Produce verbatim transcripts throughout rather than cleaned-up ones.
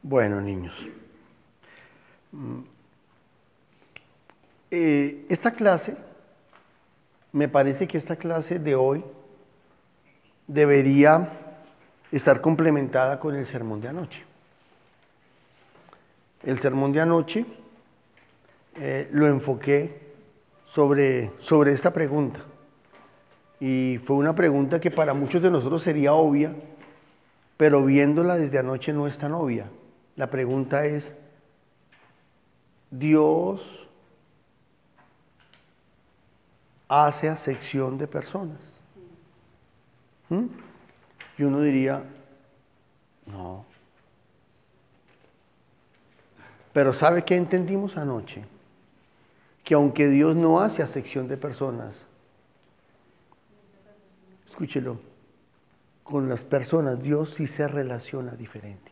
Bueno, niños, eh, esta clase, me parece que esta clase de hoy debería estar complementada con el sermón de anoche. El sermón de anoche eh, lo enfoqué sobre, sobre esta pregunta. Y fue una pregunta que para muchos de nosotros sería obvia, pero viéndola desde anoche no es tan obvia. La pregunta es, ¿Dios hace acepción de personas? ¿Mm? Y uno diría, no. Pero ¿sabe qué entendimos anoche? Que aunque Dios no hace acepción de personas, escúchelo, con las personas Dios sí se relaciona diferente.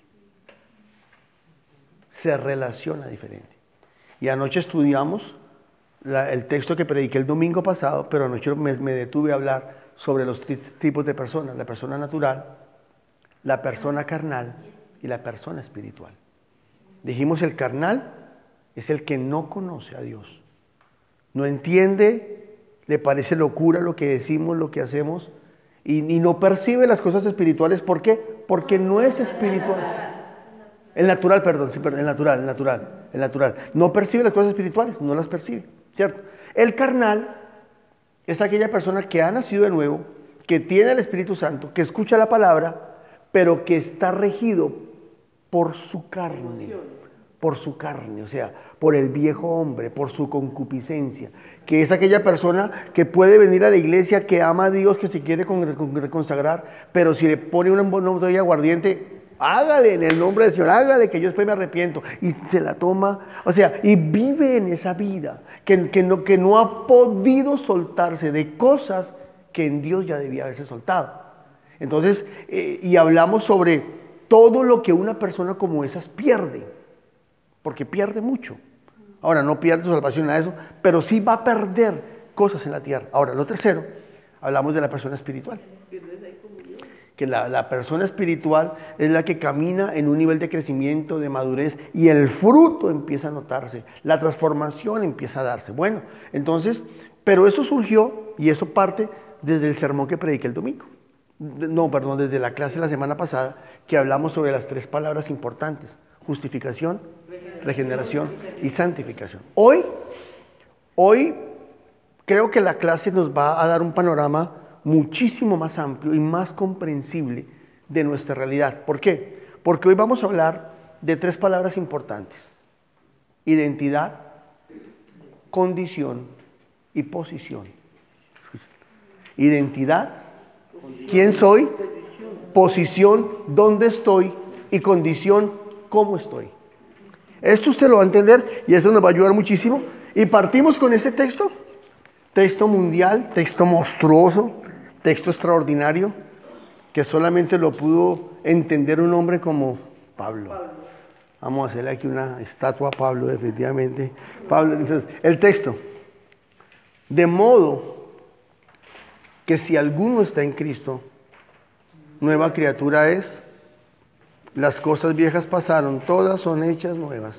Se relaciona diferente. Y anoche estudiamos la, el texto que prediqué el domingo pasado, pero anoche me, me detuve a hablar sobre los tipos de personas, la persona natural, la persona carnal y la persona espiritual. Dijimos el carnal es el que no conoce a Dios, no entiende, le parece locura lo que decimos, lo que hacemos y, y no percibe las cosas espirituales. ¿Por qué? Porque no es espiritual. El natural, perdón, sí, perdón, el natural, el natural, el natural. No percibe las cosas espirituales, no las percibe, ¿cierto? El carnal es aquella persona que ha nacido de nuevo, que tiene el Espíritu Santo, que escucha la palabra, pero que está regido por su carne, por su carne, o sea, por el viejo hombre, por su concupiscencia, que es aquella persona que puede venir a la iglesia, que ama a Dios, que se quiere consagrar, pero si le pone una botella de aguardiente, hágale en el nombre del Señor, hágale que yo después me arrepiento, y se la toma, o sea, y vive en esa vida, que, que, no, que no ha podido soltarse de cosas que en Dios ya debía haberse soltado. Entonces, eh, y hablamos sobre todo lo que una persona como esas pierde, porque pierde mucho. Ahora, no pierde su salvación, nada de eso, pero sí va a perder cosas en la tierra. Ahora, lo tercero, hablamos de la persona espiritual. Que la, la persona espiritual es la que camina en un nivel de crecimiento, de madurez, y el fruto empieza a notarse, la transformación empieza a darse. Bueno, entonces, pero eso surgió, y eso parte desde el sermón que prediqué el domingo. No, perdón, desde la clase de la semana pasada, que hablamos sobre las tres palabras importantes: justificación, regeneración y santificación. Hoy, hoy creo que la clase nos va a dar un panorama muchísimo más amplio y más comprensible de nuestra realidad. ¿Por qué? Porque hoy vamos a hablar de tres palabras importantes: identidad, condición y posición. Identidad, ¿quién soy? Posición, ¿dónde estoy? Y condición, ¿cómo estoy? Esto usted lo va a entender y eso nos va a ayudar muchísimo. Y partimos con ese texto, texto mundial, texto monstruoso, texto extraordinario, que solamente lo pudo entender un hombre como Pablo. Vamos a hacerle aquí una estatua a Pablo, definitivamente. Pablo, entonces, el texto. De modo que si alguno está en Cristo, nueva criatura es, las cosas viejas pasaron, todas son hechas nuevas.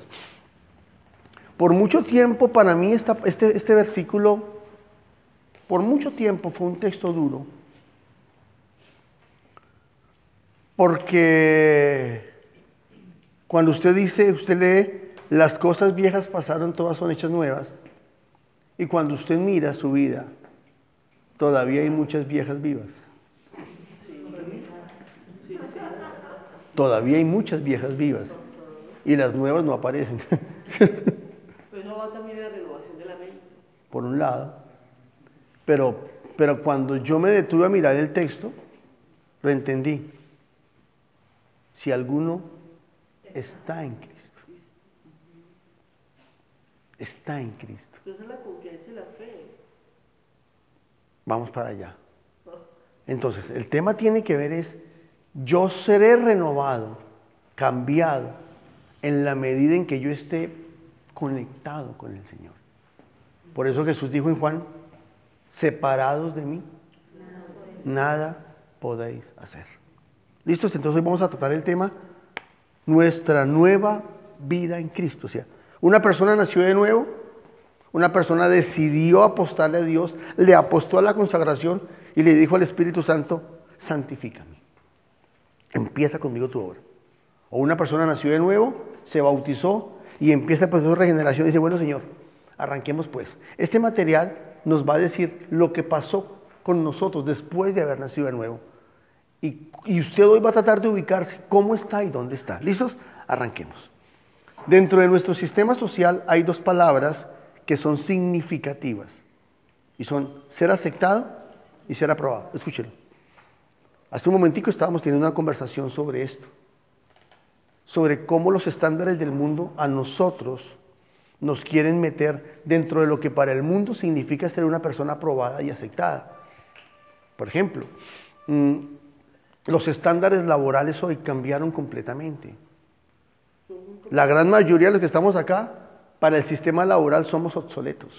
Por mucho tiempo para mí esta, este, este versículo, por mucho tiempo fue un texto duro, porque cuando usted dice, usted lee, las cosas viejas pasaron, todas son hechas nuevas, y cuando usted mira su vida, todavía hay muchas viejas vivas. Todavía hay muchas viejas vivas y las nuevas no aparecen. Pero eso va también a la renovación de la mente. Por un lado, pero, pero cuando yo me detuve a mirar el texto, lo entendí. Si alguno está en Cristo, está en Cristo. Pero esa es la confianza y la fe. Vamos para allá. Entonces, el tema tiene que ver es, yo seré renovado, cambiado, en la medida en que yo esté conectado con el Señor. Por eso Jesús dijo en Juan, separados de mí, nada podéis hacer. ¿Listos? Entonces hoy vamos a tratar el tema nuestra nueva vida en Cristo. O sea, una persona nació de nuevo, una persona decidió apostarle a Dios, le apostó a la consagración y le dijo al Espíritu Santo, santifícame, empieza conmigo tu obra. O una persona nació de nuevo, se bautizó y empieza el proceso de regeneración y dice, bueno Señor, arranquemos pues. Este material nos va a decir lo que pasó con nosotros después de haber nacido de nuevo. Y, y usted hoy va a tratar de ubicarse cómo está y dónde está. ¿Listos? Arranquemos. Dentro de nuestro sistema social hay dos palabras que son significativas. Y son ser aceptado y ser aprobado. Escúchenlo. Hace un momentico estábamos teniendo una conversación sobre esto. Sobre cómo los estándares del mundo a nosotros nos quieren meter dentro de lo que para el mundo significa ser una persona aprobada y aceptada. Por ejemplo, mmm, los estándares laborales hoy cambiaron completamente. La gran mayoría de los que estamos acá, para el sistema laboral somos obsoletos.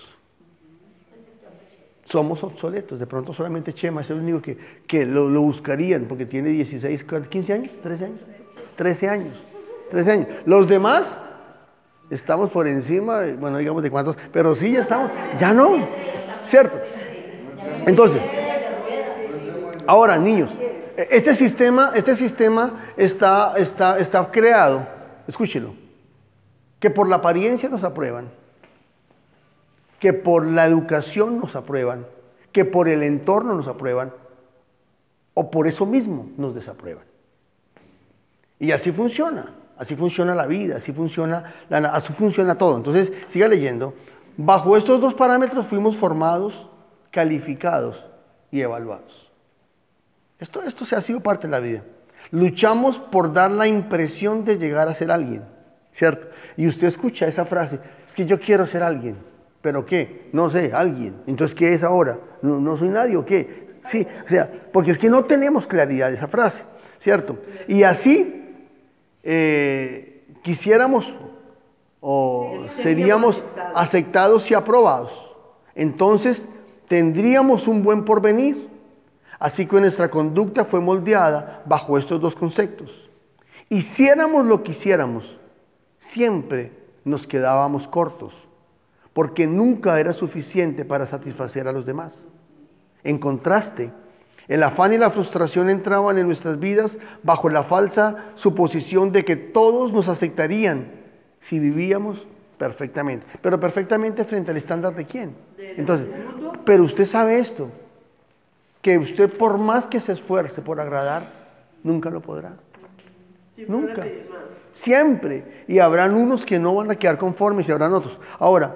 Somos obsoletos. De pronto solamente Chema es el único que, que lo, lo buscarían porque tiene dieciséis, quince años, trece años, trece años, trece años. Los demás estamos por encima, bueno, digamos de cuántos, pero sí ya estamos, ya no, ¿cierto? Entonces, ahora niños, este sistema, este sistema está, está, está creado, escúchelo, que por la apariencia nos aprueban, que por la educación nos aprueban, que por el entorno nos aprueban, o por eso mismo nos desaprueban. Y así funciona, así funciona la vida, así funciona, la, así funciona todo. Entonces, siga leyendo. Bajo estos dos parámetros fuimos formados, calificados y evaluados. Esto, esto se ha sido parte de la vida. Luchamos por dar la impresión de llegar a ser alguien, ¿cierto? Y usted escucha esa frase, es que yo quiero ser alguien, ¿pero qué? No sé, alguien. Entonces, ¿qué es ahora? ¿No, no soy nadie o qué? Sí, o sea, porque es que no tenemos claridad de esa frase, ¿cierto? Y así eh, quisiéramos o seríamos aceptados y aprobados. Entonces, tendríamos un buen porvenir. Así que nuestra conducta fue moldeada bajo estos dos conceptos. Hiciéramos lo que hiciéramos, siempre nos quedábamos cortos, porque nunca era suficiente para satisfacer a los demás. En contraste, el afán y la frustración entraban en nuestras vidas bajo la falsa suposición de que todos nos aceptarían si vivíamos perfectamente. Pero perfectamente frente al estándar de quién. Entonces, pero usted sabe esto, que usted por más que se esfuerce por agradar, nunca lo podrá. Nunca. Siempre. Y habrán unos que no van a quedar conformes y habrán otros. Ahora,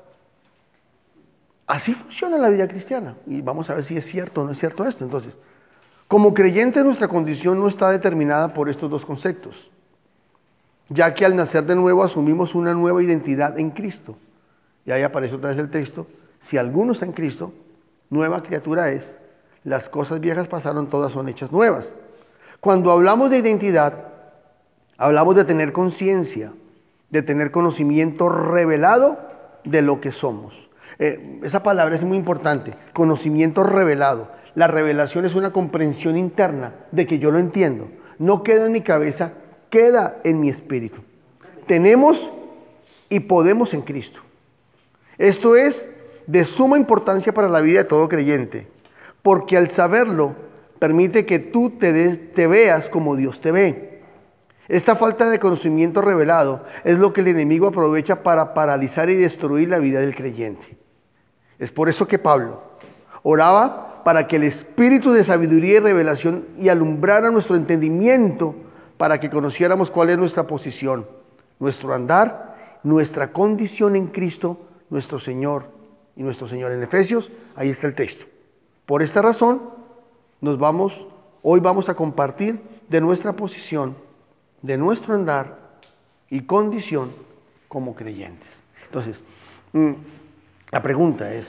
así funciona la vida cristiana. Y vamos a ver si es cierto o no es cierto esto. Entonces, como creyentes, nuestra condición no está determinada por estos dos conceptos, ya que al nacer de nuevo asumimos una nueva identidad en Cristo. Y ahí aparece otra vez el texto. Si alguno está en Cristo, nueva criatura es. Las cosas viejas pasaron, todas son hechas nuevas. Cuando hablamos de identidad, hablamos de tener conciencia, de tener conocimiento revelado de lo que somos. Eh, esa palabra es muy importante, conocimiento revelado. La revelación es una comprensión interna de que yo lo entiendo. No queda en mi cabeza, queda en mi espíritu. Tenemos y podemos en Cristo. Esto es de suma importancia para la vida de todo creyente, porque al saberlo permite que tú te, des, te veas como Dios te ve. Esta falta de conocimiento revelado es lo que el enemigo aprovecha para paralizar y destruir la vida del creyente. Es por eso que Pablo oraba para que el espíritu de sabiduría y revelación y alumbrara nuestro entendimiento para que conociéramos cuál es nuestra posición, nuestro andar, nuestra condición en Cristo, nuestro Señor y nuestro Señor. En Efesios, ahí está el texto. Por esta razón, nos vamos, hoy vamos a compartir de nuestra posición, de nuestro andar y condición como creyentes. Entonces, la pregunta es,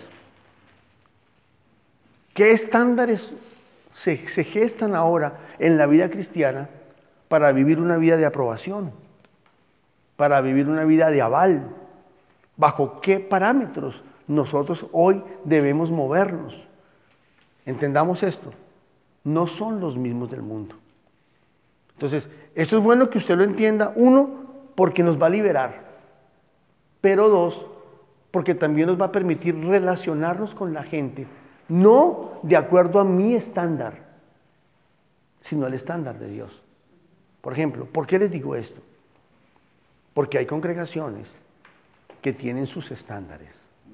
¿qué estándares se, se gestan ahora en la vida cristiana para vivir una vida de aprobación, para vivir una vida de aval? ¿Bajo qué parámetros nosotros hoy debemos movernos? Entendamos esto, no son los mismos del mundo. Entonces, esto es bueno que usted lo entienda. Uno, porque nos va a liberar. Pero dos, porque también nos va a permitir relacionarnos con la gente, no de acuerdo a mi estándar, sino al estándar de Dios. Por ejemplo, ¿por qué les digo esto? Porque hay congregaciones que tienen sus estándares.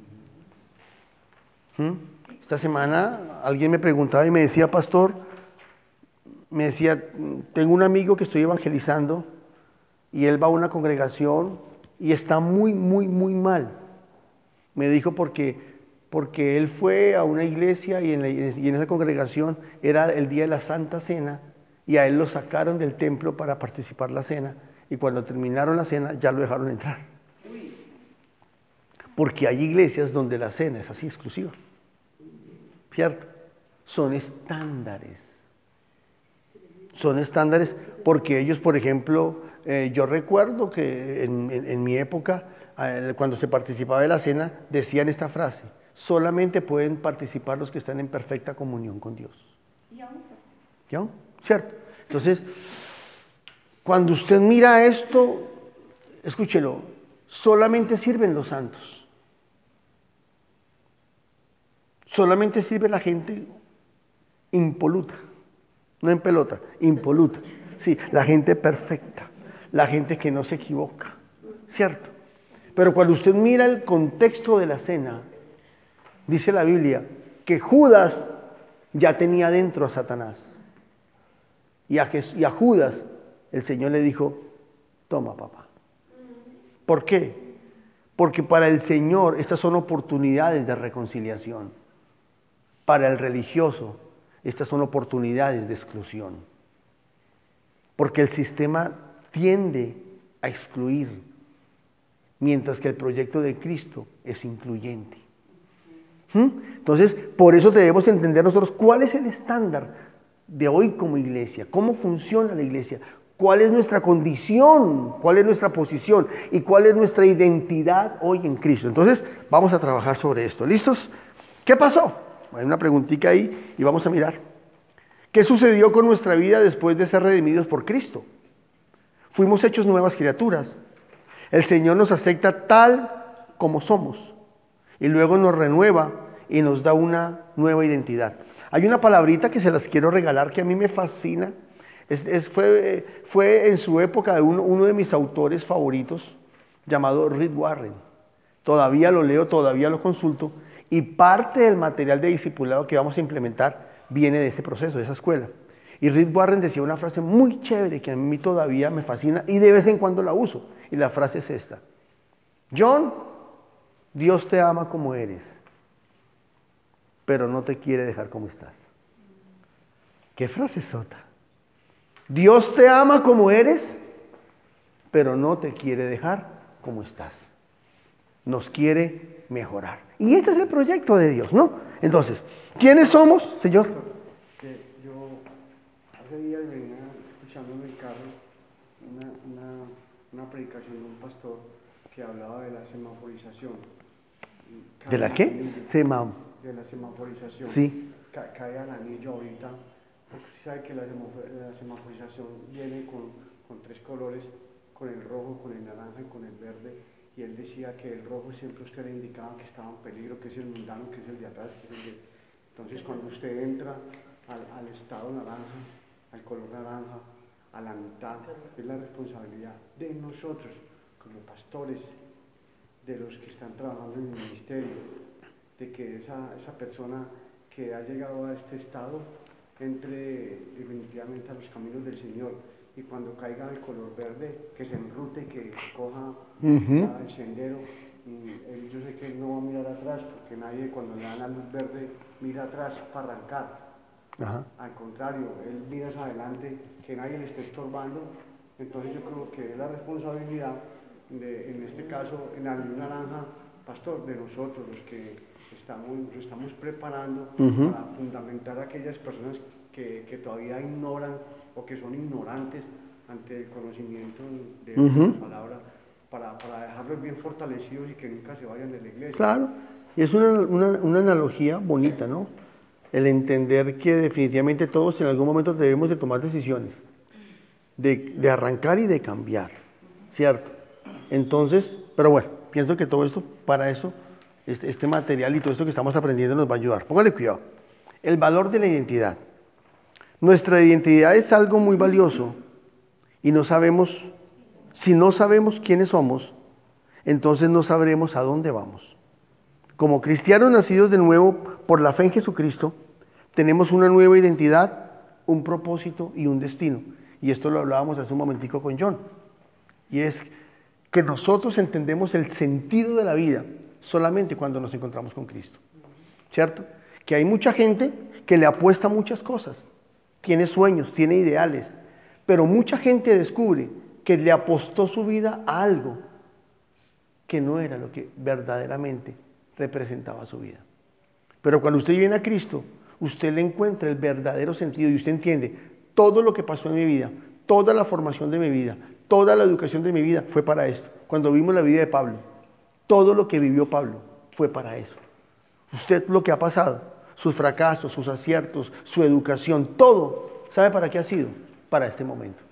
¿Mm? Esta semana alguien me preguntaba y me decía, pastor, me decía, tengo un amigo que estoy evangelizando y él va a una congregación y está muy, muy, muy mal. Me dijo porque, porque él fue a una iglesia y en, la, y en esa congregación era el día de la Santa Cena y a él lo sacaron del templo para participar en la cena y cuando terminaron la cena ya lo dejaron entrar. Porque hay iglesias donde la cena es así exclusiva, ¿cierto? Son estándares. Son estándares porque ellos, por ejemplo, eh, yo recuerdo que en, en, en mi época, eh, cuando se participaba de la cena, decían esta frase, solamente pueden participar los que están en perfecta comunión con Dios. ¿Y aún? ¿Y aún? ¿Cierto? Entonces, cuando usted mira esto, escúchelo, solamente sirven los santos. Solamente sirve la gente impoluta, no en pelota, impoluta. Sí, la gente perfecta, la gente que no se equivoca, ¿cierto? Pero cuando usted mira el contexto de la cena, dice la Biblia que Judas ya tenía dentro a Satanás. Y a, Jesús, y a Judas el Señor le dijo, toma papá. ¿Por qué? Porque para el Señor estas son oportunidades de reconciliación. Para el religioso, estas son oportunidades de exclusión. Porque el sistema tiende a excluir, mientras que el proyecto de Cristo es incluyente. ¿Mm? Entonces, por eso debemos entender nosotros cuál es el estándar de hoy como iglesia, cómo funciona la iglesia, cuál es nuestra condición, cuál es nuestra posición y cuál es nuestra identidad hoy en Cristo. Entonces, vamos a trabajar sobre esto. ¿Listos? ¿Qué pasó? Hay una preguntita ahí y vamos a mirar. ¿Qué sucedió con nuestra vida después de ser redimidos por Cristo? Fuimos hechos nuevas criaturas. El Señor nos acepta tal como somos y luego nos renueva y nos da una nueva identidad. Hay una palabrita que se las quiero regalar que a mí me fascina. Es, es, fue, fue en su época de uno, uno de mis autores favoritos llamado Rick Warren. Todavía lo leo, todavía lo consulto. Y parte del material de discipulado que vamos a implementar viene de ese proceso, de esa escuela. Y Rick Warren decía una frase muy chévere que a mí todavía me fascina y de vez en cuando la uso. Y la frase es esta. John, Dios te ama como eres, pero no te quiere dejar como estás. ¿Qué frase sota? Dios te ama como eres, pero no te quiere dejar como estás. Nos quiere mejorar. Y este es el proyecto de Dios, ¿no? Entonces, ¿quiénes somos, Señor? Que yo hace días venía escuchando en el carro una, una, una predicación de un pastor que hablaba de la semaforización. ¿De la qué? Semam. De la semaforización. Sí. Ca cae al anillo ahorita. Porque usted sabe que la, la semaforización viene con, con tres colores, con el rojo, con el naranja y con el verde. Y él decía que el rojo siempre usted le indicaba que estaba en peligro, que es el mundano, que es el de atrás. Que es el de... Entonces cuando usted entra al, al estado naranja, al color naranja, a la mitad, es la responsabilidad de nosotros, como pastores, de los que están trabajando en el ministerio, de que esa, esa persona que ha llegado a este estado entre definitivamente a los caminos del Señor. Y cuando caiga el color verde, que se enrute, que coja uh-huh. el sendero. Y él, yo sé que él no va a mirar atrás, porque nadie cuando le dan la luz verde mira atrás para arrancar. Uh-huh. Al contrario, él mira hacia adelante, que nadie le esté estorbando. Entonces yo creo que es la responsabilidad, de, en este caso, en la luz naranja, pastor, de nosotros, los que estamos, nos estamos preparando uh-huh. para fundamentar a aquellas personas que, que todavía ignoran o que son ignorantes ante el conocimiento de uh-huh. la palabra, para, para dejarlos bien fortalecidos y que nunca se vayan de la iglesia. Claro, y es una, una, una analogía bonita, ¿no? El entender que definitivamente todos en algún momento debemos de tomar decisiones. de, de arrancar y de cambiar, ¿cierto? Entonces, pero bueno, pienso que todo esto, para eso, este, este material y todo esto que estamos aprendiendo nos va a ayudar. Póngale cuidado. El valor de la identidad. Nuestra identidad es algo muy valioso y no sabemos, si no sabemos quiénes somos, entonces no sabremos a dónde vamos. Como cristianos nacidos de nuevo por la fe en Jesucristo, tenemos una nueva identidad, un propósito y un destino. Y esto lo hablábamos hace un momentico con John. Y es que nosotros entendemos el sentido de la vida solamente cuando nos encontramos con Cristo. ¿Cierto? Que hay mucha gente que le apuesta a muchas cosas, tiene sueños, tiene ideales, pero mucha gente descubre que le apostó su vida a algo que no era lo que verdaderamente representaba su vida. Pero cuando usted viene a Cristo, usted le encuentra el verdadero sentido y usted entiende todo lo que pasó en mi vida, toda la formación de mi vida, toda la educación de mi vida fue para esto. Cuando vimos la vida de Pablo, todo lo que vivió Pablo fue para eso. Usted lo que ha pasado, sus fracasos, sus aciertos, su educación, todo, ¿sabe para qué ha sido? Para este momento.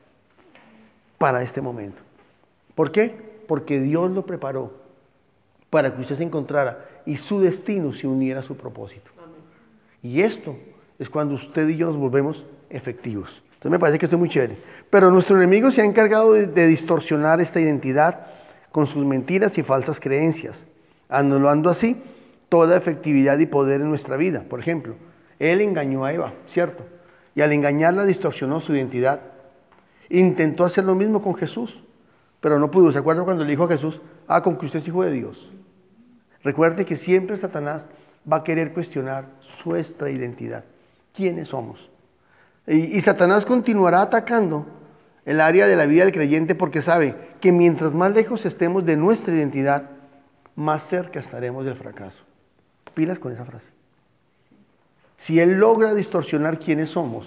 Para este momento. ¿Por qué? Porque Dios lo preparó para que usted se encontrara y su destino se uniera a su propósito. Amén. Y esto es cuando usted y yo nos volvemos efectivos. Entonces me parece que esto es muy chévere. Pero nuestro enemigo se ha encargado de, de distorsionar esta identidad con sus mentiras y falsas creencias, anulando así toda efectividad y poder en nuestra vida. Por ejemplo, él engañó a Eva, ¿cierto? Y al engañarla distorsionó su identidad. Intentó hacer lo mismo con Jesús, pero no pudo. ¿Se acuerdan cuando le dijo a Jesús, ah, con que usted es hijo de Dios? Recuerde que siempre Satanás va a querer cuestionar nuestra identidad. ¿Quiénes somos? Y, y Satanás continuará atacando el área de la vida del creyente porque sabe que mientras más lejos estemos de nuestra identidad, más cerca estaremos del fracaso. Pilas con esa frase. Si él logra distorsionar quiénes somos,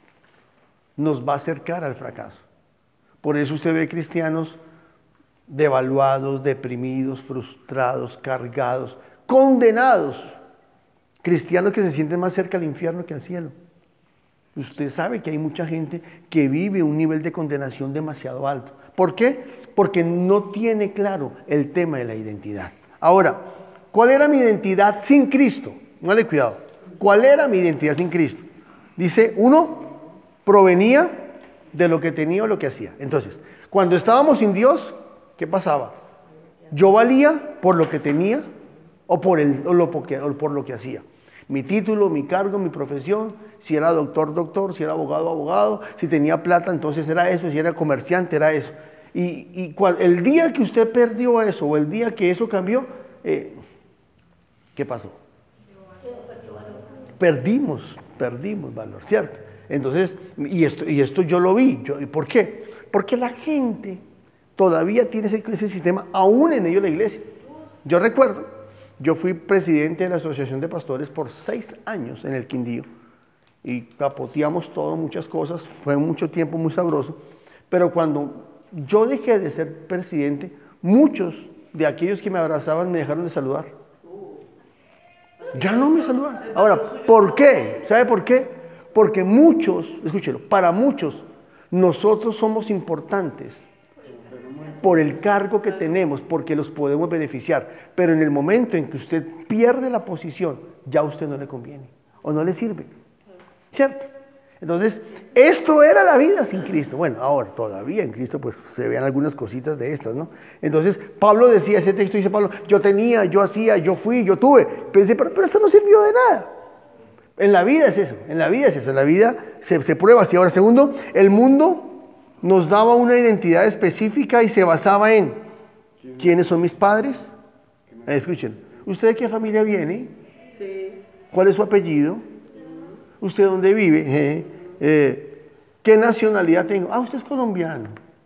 nos va a acercar al fracaso. Por eso usted ve cristianos devaluados, deprimidos, frustrados, cargados, condenados. Cristianos que se sienten más cerca al infierno que al cielo. Usted sabe que hay mucha gente que vive un nivel de condenación demasiado alto. ¿Por qué? Porque no tiene claro el tema de la identidad. Ahora, ¿cuál era mi identidad sin Cristo? Dale cuidado. ¿Cuál era mi identidad sin Cristo? Dice, uno, provenía de lo que tenía o lo que hacía. Entonces, cuando estábamos sin Dios, ¿qué pasaba? Yo valía por lo que tenía o por, el, o lo, o por lo que hacía. Mi título, mi cargo, mi profesión, si era doctor, doctor, si era abogado, abogado, si tenía plata, entonces era eso, si era comerciante, era eso. Y, y cual, el día que usted perdió eso o el día que eso cambió, eh, ¿qué pasó? Perdimos, perdimos valor, ¿cierto? Entonces, y esto, y esto yo lo vi. Yo, ¿por qué? Porque la gente todavía tiene ese, ese sistema, aún en medio de la iglesia. Yo recuerdo, yo fui presidente de la Asociación de Pastores por seis años en el Quindío y capoteamos todo, muchas cosas, fue mucho tiempo muy sabroso, pero cuando yo dejé de ser presidente, muchos de aquellos que me abrazaban me dejaron de saludar. Ya no me saludan. Ahora, ¿por qué? ¿Sabe por qué? Porque muchos, escúchelo, para muchos, nosotros somos importantes por el cargo que tenemos, porque los podemos beneficiar. Pero en el momento en que usted pierde la posición, ya a usted no le conviene o no le sirve. ¿Cierto? Entonces, esto era la vida sin Cristo. Bueno, ahora todavía en Cristo pues se vean algunas cositas de estas, ¿no? Entonces, Pablo decía, ese texto dice Pablo, yo tenía, yo hacía, yo fui, yo tuve. Pero dice, pero, pero esto no sirvió de nada. En la vida es eso, en la vida es eso, en la vida se, se prueba así. Ahora, segundo, el mundo nos daba una identidad específica y se basaba en ¿quiénes son mis padres? Eh, escuchen, ¿usted de qué familia viene? Sí. ¿Cuál es su apellido? ¿Usted dónde vive? Eh, eh, ¿Qué nacionalidad tengo? Ah, usted es colombiano.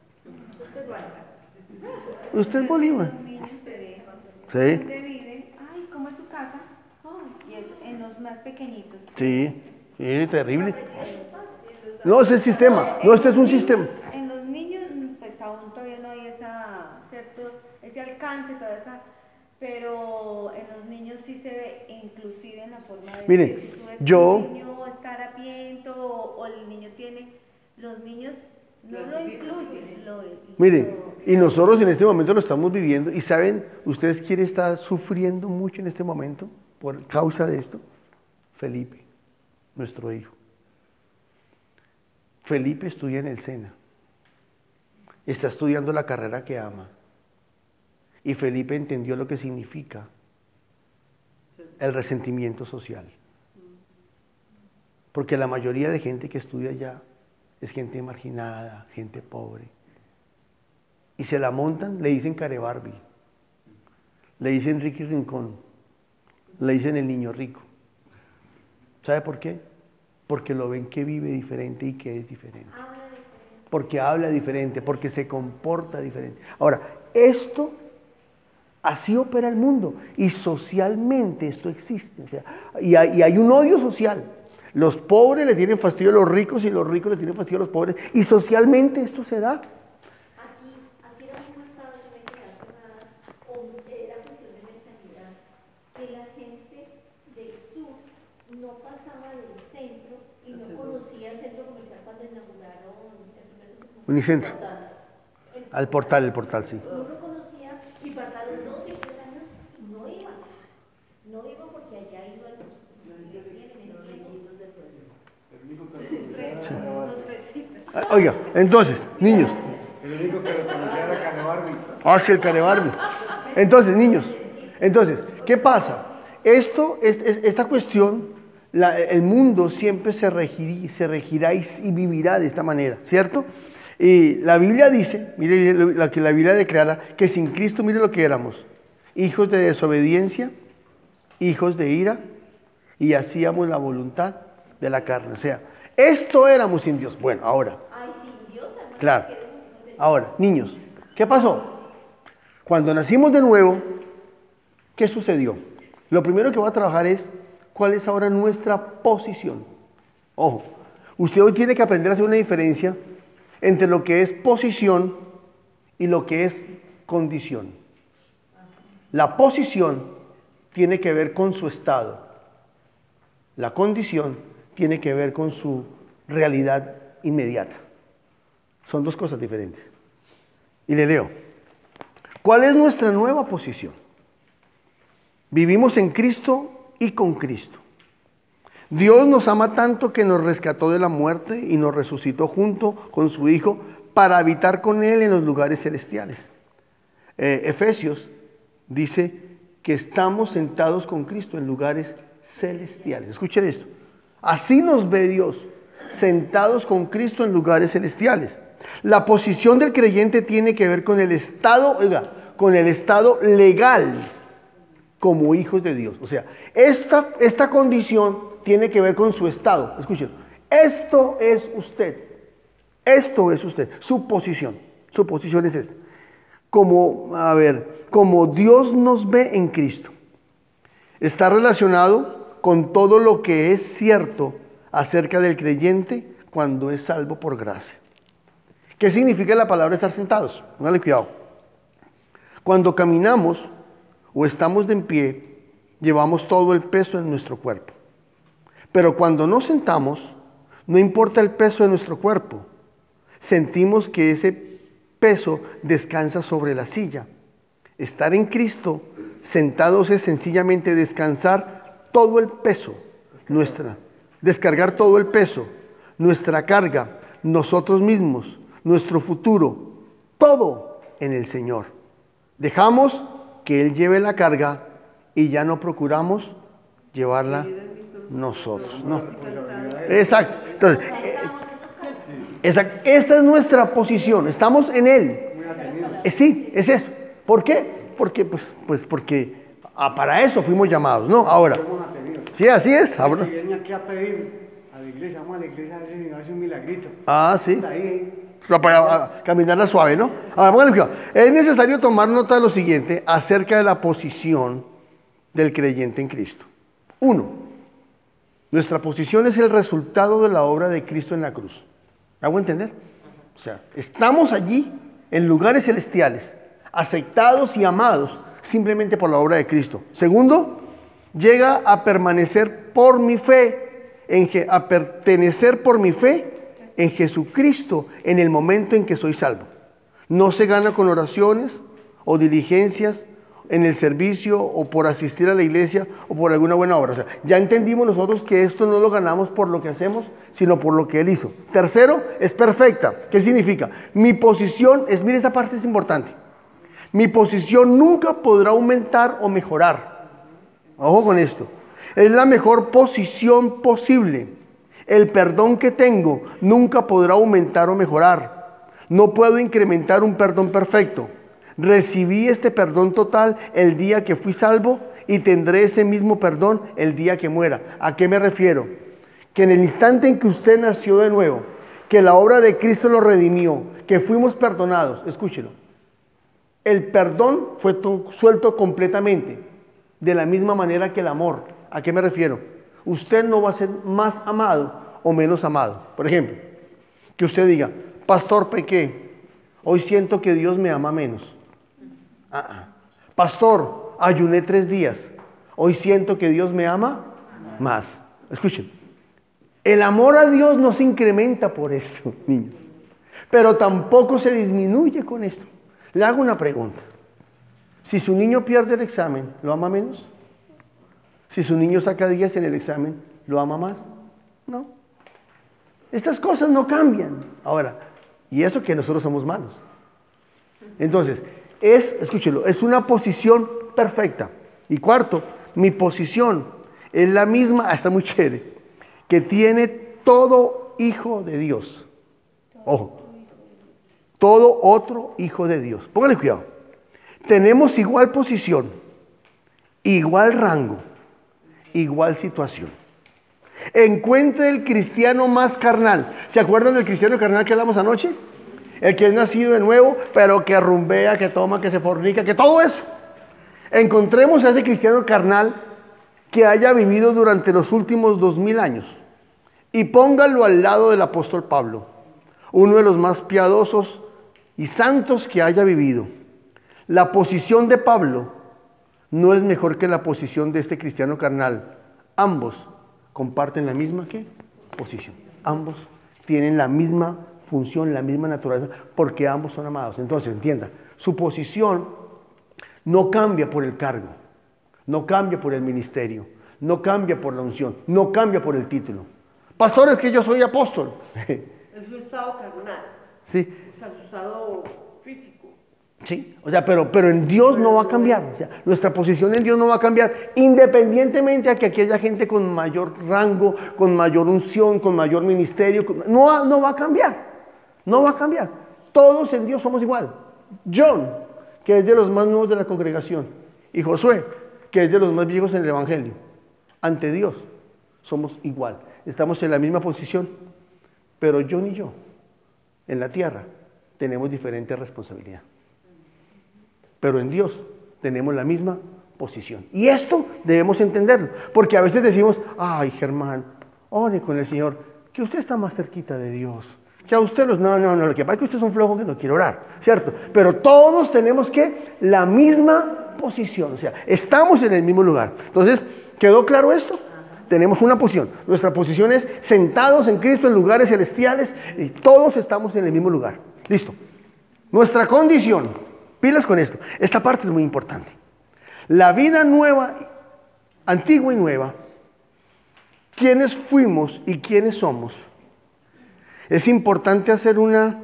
¿Usted es bolívar? Los niños se dejan. Sí. ¿Dónde vive? Ay, ¿cómo es su casa? Ay, y eso, en los más pequeñitos. Sí, sí, terrible. No, es el sistema. No, este es un En los sistema. niños- En los niños, pues aún todavía no hay esa, ¿cierto? Ese alcance, toda esa... Pero en los niños sí se ve, inclusive en la forma de Miren, que si tú ves yo- un niño está harapiento o, o el niño tiene, los niños No lo incluye. Lo, Mire, lo- y nosotros en este momento lo estamos viviendo. ¿Y saben, ustedes quieren estar sufriendo mucho en este momento por causa de esto? Felipe, nuestro hijo. Felipe estudia en el SENA. Está estudiando la carrera que ama. Y Felipe entendió lo que significa el resentimiento social. Porque la mayoría de gente que estudia allá es gente marginada, gente pobre. Y se la montan, le dicen Care Barbie, le dicen Ricky Rincón, le dicen el niño rico. ¿Sabe por qué? Porque lo ven que vive diferente y que es diferente. Porque habla diferente, porque se comporta diferente. Ahora, esto, así opera el mundo. Y socialmente esto existe. O sea, y, hay, y hay un odio social. Los pobres le tienen fastidio a los ricos y los ricos le tienen fastidio a los pobres. Y socialmente esto se da. Aquí, aquí era muy marcado, yo me quedé sonada, o era cuestión de mentalidad, que la gente del sur no pasaba del centro y no conocía el centro comercial cuando inauguraron el primer centro comercial. Unicentro. El Al portal, el portal, sí. No lo conocía y pasaron dos y tres años, no iban. No iban porque allá iban los los vecinos. Ah, Oiga, entonces, niños. El único que lo conocía era Care Barbie. Ah, sí, el Care Barbie. Entonces, niños, entonces, ¿qué pasa? Esto, es, es- esta cuestión, la- el mundo siempre se regirá, se regirá y, y vivirá de esta manera, ¿cierto? Y la Biblia dice, mire lo lo que la Biblia declara, que sin Cristo, mire lo que éramos, hijos de desobediencia, hijos de ira, y hacíamos la voluntad de la carne. O sea, esto éramos sin Dios. Bueno, ahora, Ay, sí, Dios, hermano, claro. que éramos hijos de- Ahora, niños, ¿qué pasó? Cuando nacimos de nuevo, ¿qué sucedió? Lo primero que voy a trabajar es cuál es ahora nuestra posición. Ojo, usted hoy tiene que aprender a hacer una diferencia entre lo que es posición y lo que es condición. La posición tiene que ver con su estado. La condición tiene que ver con su realidad inmediata. Son dos cosas diferentes. Y le leo. ¿Cuál es nuestra nueva posición? Vivimos en Cristo y con Cristo. Dios nos ama tanto que nos rescató de la muerte y nos resucitó junto con su Hijo para habitar con Él en los lugares celestiales. Eh, Efesios dice que estamos sentados con Cristo en lugares celestiales. Escuchen esto. Así nos ve Dios, sentados con Cristo en lugares celestiales. La posición del creyente tiene que ver con el estado, oiga, con el estado legal como hijos de Dios. O sea, esta, esta condición tiene que ver con su estado. Escuchen, esto es usted. Esto es usted, su posición. Su posición es esta. Como, a ver, como Dios nos ve en Cristo. Está relacionado con todo lo que es cierto acerca del creyente cuando es salvo por gracia. ¿Qué significa la palabra estar sentados? Póngale cuidado. Cuando caminamos o estamos de en pie, llevamos todo el peso en nuestro cuerpo. Pero cuando nos sentamos, no importa el peso de nuestro cuerpo, sentimos que ese peso descansa sobre la silla. Estar en Cristo sentados es sencillamente descansar todo el peso, nuestra, descargar todo el peso, nuestra carga, nosotros mismos, nuestro futuro, todo en el Señor. Dejamos que Él lleve la carga y ya no procuramos llevarla nosotros. No. Exacto. Entonces, eh, esa, esa es nuestra posición. Estamos en Él. Eh, sí, es eso. ¿Por qué? Porque, pues, pues porque ah, para eso fuimos llamados, ¿no? Ahora. Sí, así es. Ahora. Si vienen aquí a pedir a la iglesia, vamos a la iglesia a ver si nos hace un milagrito. Ah, sí. Ahí, O sea, para ah, caminarla suave, ¿no? Ahora, póngale cuidado. Es necesario tomar nota de lo siguiente acerca de la posición del creyente en Cristo. Uno, nuestra posición es el resultado de la obra de Cristo en la cruz. ¿Me hago entender? O sea, estamos allí en lugares celestiales, aceptados y amados simplemente por la obra de Cristo. Segundo, llega a permanecer por mi fe, en que, a pertenecer por mi fe en Jesucristo en el momento en que soy salvo. No se gana con oraciones o diligencias en el servicio o por asistir a la iglesia o por alguna buena obra. O sea, ya entendimos nosotros que esto no lo ganamos por lo que hacemos, sino por lo que Él hizo. Tercero, es perfecta. ¿Qué significa? Mi posición es, mire, esta parte es importante. Mi posición nunca podrá aumentar o mejorar. Ojo con esto. Es la mejor posición posible. El perdón que tengo nunca podrá aumentar o mejorar. No puedo incrementar un perdón perfecto. Recibí este perdón total el día que fui salvo y tendré ese mismo perdón el día que muera. ¿A qué me refiero? Que en el instante en que usted nació de nuevo, que la obra de Cristo lo redimió, que fuimos perdonados, escúchelo, el perdón fue to- suelto completamente, de la misma manera que el amor. ¿A qué me refiero? Usted no va a ser más amado o menos amado. Por ejemplo, que usted diga, pastor, pequé, hoy siento que Dios me ama menos. Ah, ah. Pastor, ayuné tres días, hoy siento que Dios me ama más. Escuchen, el amor a Dios no se incrementa por esto, niños, pero tampoco se disminuye con esto. Le hago una pregunta. Si su niño pierde el examen, ¿lo ama menos? Si su niño saca diez en el examen, ¿lo ama más? No. Estas cosas no cambian. Ahora, y eso que nosotros somos malos. Entonces, es, escúchelo, es una posición perfecta. Y cuarto, mi posición es la misma, está muy chévere, que tiene todo hijo de Dios. Ojo, todo otro hijo de Dios. Póngale cuidado. Tenemos igual posición, igual rango, igual situación. Encuentre el cristiano más carnal. ¿Se acuerdan del cristiano carnal que hablamos anoche? El que es nacido de nuevo, pero que rumbea, que toma, que se fornica, que todo eso. Encontremos a ese cristiano carnal que haya vivido durante los últimos dos mil años y póngalo al lado del apóstol Pablo, uno de los más piadosos y santos que haya vivido. La posición de Pablo no es mejor que la posición de este cristiano carnal. Ambos comparten la misma ¿qué? Posición. Ambos tienen la misma función, la misma naturaleza, porque ambos son amados. Entonces, entienda, su posición no cambia por el cargo, no cambia por el ministerio, no cambia por la unción, no cambia por el título. Pastor, es que yo soy apóstol. Es su estado carnal, Sí, o sea, su estado físico. sí, o sea, pero, pero en Dios no va a cambiar. O sea, nuestra posición en Dios no va a cambiar, independientemente a que aquí haya gente con mayor rango, con mayor unción, con mayor ministerio. con- no, va- no va a cambiar, no va a cambiar. Todos en Dios somos igual. John, que es de los más nuevos de la congregación, y Josué, que es de los más viejos en el Evangelio. Ante Dios somos igual. Estamos en la misma posición, pero John y yo, en la tierra, tenemos diferente responsabilidad. Pero en Dios tenemos la misma posición. Y esto debemos entenderlo, porque a veces decimos, ay, Germán, ore con el Señor, que usted está más cerquita de Dios. Que a usted los... No, no, no, lo que pasa es que usted es un flojo que no quiere orar, ¿cierto? Pero todos tenemos que la misma posición, o sea, estamos en el mismo lugar. Entonces, ¿quedó claro esto? Tenemos una posición. Nuestra posición es sentados en Cristo en lugares celestiales y todos estamos en el mismo lugar. Listo. Nuestra condición, pilas con esto. Esta parte es muy importante. La vida nueva, antigua y nueva, quiénes fuimos y quiénes somos. Es importante hacer una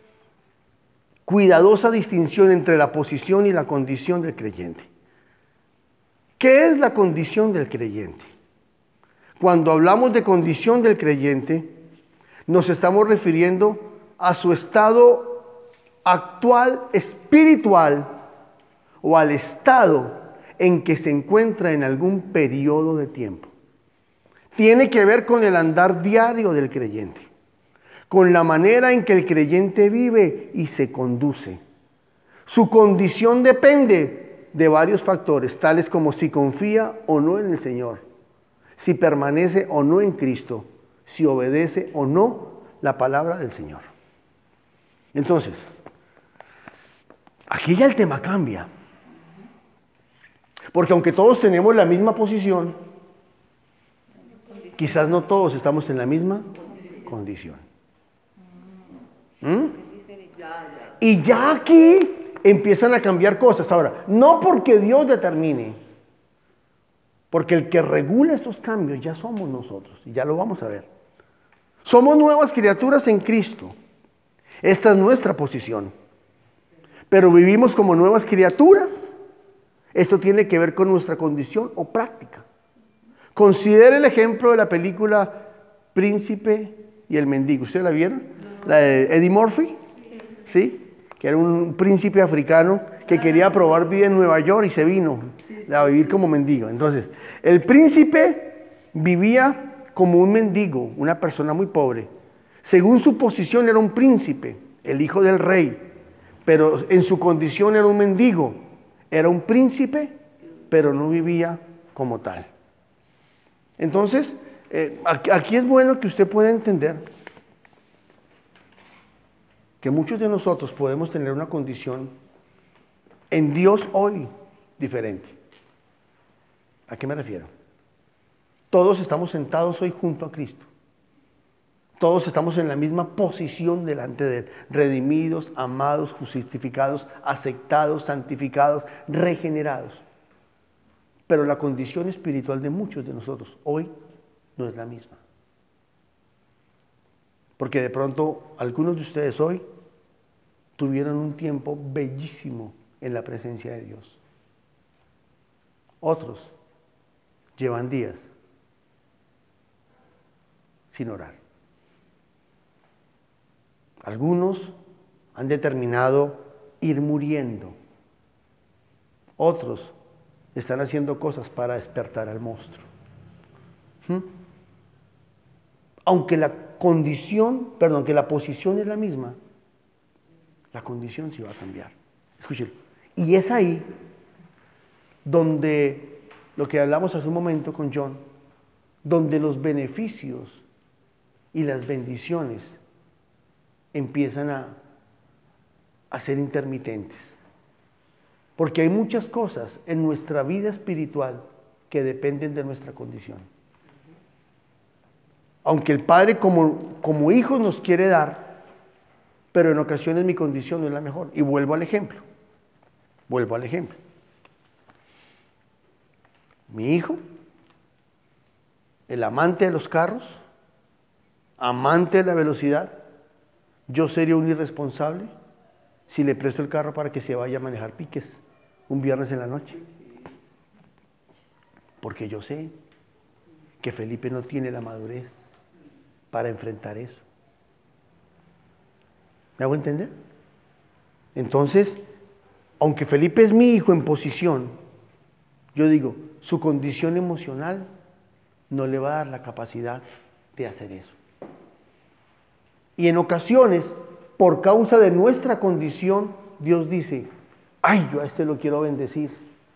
cuidadosa distinción entre la posición y la condición del creyente. ¿Qué es la condición del creyente? Cuando hablamos de condición del creyente, nos estamos refiriendo a su estado actual espiritual o al estado en que se encuentra en algún periodo de tiempo. Tiene que ver con el andar diario del creyente, con la manera en que el creyente vive y se conduce. Su condición depende de varios factores, tales como si confía o no en el Señor, si permanece o no en Cristo, si obedece o no la palabra del Señor. Entonces, aquí ya el tema cambia. Porque aunque todos tenemos la misma posición, quizás no todos estamos en la misma condición. ¿Mm? Ya, ya. Y ya aquí empiezan a cambiar cosas. Ahora, no porque Dios determine, porque el que regula estos cambios ya somos nosotros, y ya lo vamos a ver. Somos nuevas criaturas en Cristo. Esta es nuestra posición. Pero vivimos como nuevas criaturas. Esto tiene que ver con nuestra condición o práctica. Considere el ejemplo de la película Príncipe y el Mendigo. ¿Ustedes la vieron? La de Eddie Murphy. ¿Sí? Que era un príncipe africano que quería probar vida en Nueva York y se vino a vivir como mendigo. Entonces, el príncipe vivía como un mendigo, una persona muy pobre. Según su posición era un príncipe, el hijo del rey, pero en su condición era un mendigo. Era un príncipe, pero no vivía como tal. Entonces, eh, aquí, aquí es bueno que usted pueda entender que muchos de nosotros podemos tener una condición en Dios hoy diferente. ¿A qué me refiero? Todos estamos sentados hoy junto a Cristo. Todos estamos en la misma posición delante de Él, redimidos, amados, justificados, aceptados, santificados, regenerados. Pero la condición espiritual de muchos de nosotros hoy no es la misma. Porque de pronto algunos de ustedes hoy tuvieron un tiempo bellísimo en la presencia de Dios. Otros llevan días sin orar. Algunos han determinado ir muriendo. Otros están haciendo cosas para despertar al monstruo. ¿Mm? Aunque la condición, perdón, que la posición es la misma, la condición sí va a cambiar. Escúchelo. Y es ahí donde, lo que hablamos hace un momento con John, donde los beneficios y las bendiciones empiezan a, a ser intermitentes. Porque hay muchas cosas en nuestra vida espiritual que dependen de nuestra condición. Aunque el Padre como, como hijo nos quiere dar, pero en ocasiones mi condición no es la mejor. Y vuelvo al ejemplo. Vuelvo al ejemplo. Mi hijo, el amante de los carros, amante de la velocidad, yo sería un irresponsable si le presto el carro para que se vaya a manejar piques un viernes en la noche. Porque yo sé que Felipe no tiene la madurez para enfrentar eso. ¿Me hago entender? Entonces, aunque Felipe es mi hijo en posición, yo digo, su condición emocional no le va a dar la capacidad de hacer eso. Y en ocasiones, por causa de nuestra condición, Dios dice, ay, yo a este lo quiero bendecir,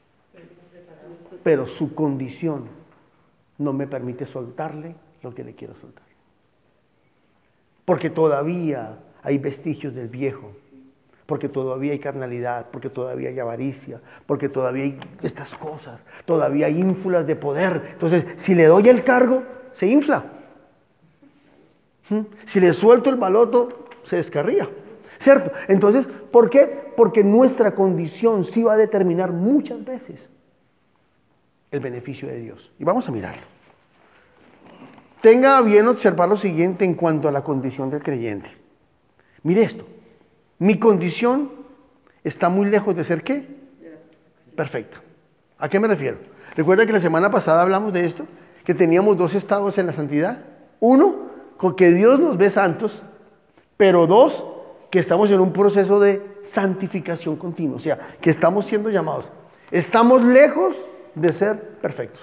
pero su condición no me permite soltarle lo que le quiero soltar. Porque todavía hay vestigios del viejo, porque todavía hay carnalidad, porque todavía hay avaricia, porque todavía hay estas cosas, todavía hay ínfulas de poder. Entonces, si le doy el cargo, se infla. ¿Mm? Si le suelto el baloto, se descarría. ¿Cierto? Entonces, ¿por qué? Porque nuestra condición sí va a determinar muchas veces el beneficio de Dios. Y vamos a mirarlo. Tenga bien observar lo siguiente en cuanto a la condición del creyente. Mire esto. Mi condición está muy lejos de ser ¿qué? Perfecta. ¿A qué me refiero? Recuerda que la semana pasada hablamos de esto, que teníamos dos estados en la santidad. Uno, con que Dios nos ve santos, pero dos, que estamos en un proceso de santificación continua, o sea, que estamos siendo llamados. Estamos lejos de ser perfectos.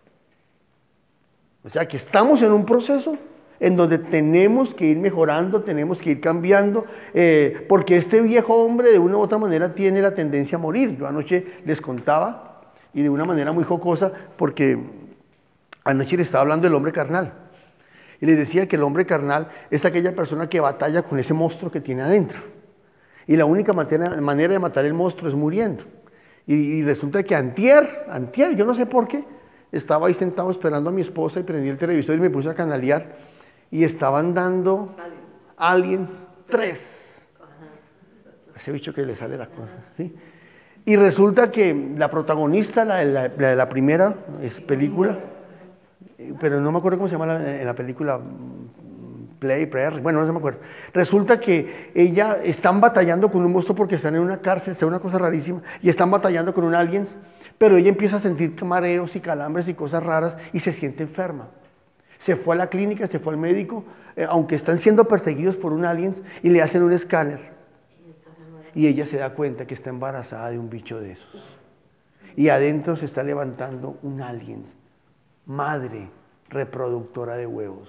O sea, que estamos en un proceso en donde tenemos que ir mejorando, tenemos que ir cambiando, eh, porque este viejo hombre de una u otra manera tiene la tendencia a morir. Yo anoche les contaba, y de una manera muy jocosa, porque anoche les estaba hablando del hombre carnal. Y les decía que el hombre carnal es aquella persona que batalla con ese monstruo que tiene adentro. Y la única manera, manera de matar el monstruo es muriendo. Y, y resulta que antier, antier, yo no sé por qué, estaba ahí sentado esperando a mi esposa y prendí el televisor y me puse a canalear. Y estaban dando aliens tres. Ese bicho que le sale la cosa, ¿sí? Y resulta que la protagonista, la de la, la, de la primera es película, pero no me acuerdo cómo se llama la, en la película, Play, Prayer, bueno, no se me acuerdo. Resulta que ella están batallando con un monstruo porque están en una cárcel, está una cosa rarísima, y están batallando con un aliens, pero ella empieza a sentir mareos y calambres y cosas raras y se siente enferma. Se fue a la clínica, se fue al médico, eh, aunque están siendo perseguidos por un aliens, y le hacen un escáner. Y ella se da cuenta que está embarazada de un bicho de esos. Y adentro se está levantando un alien, madre reproductora de huevos.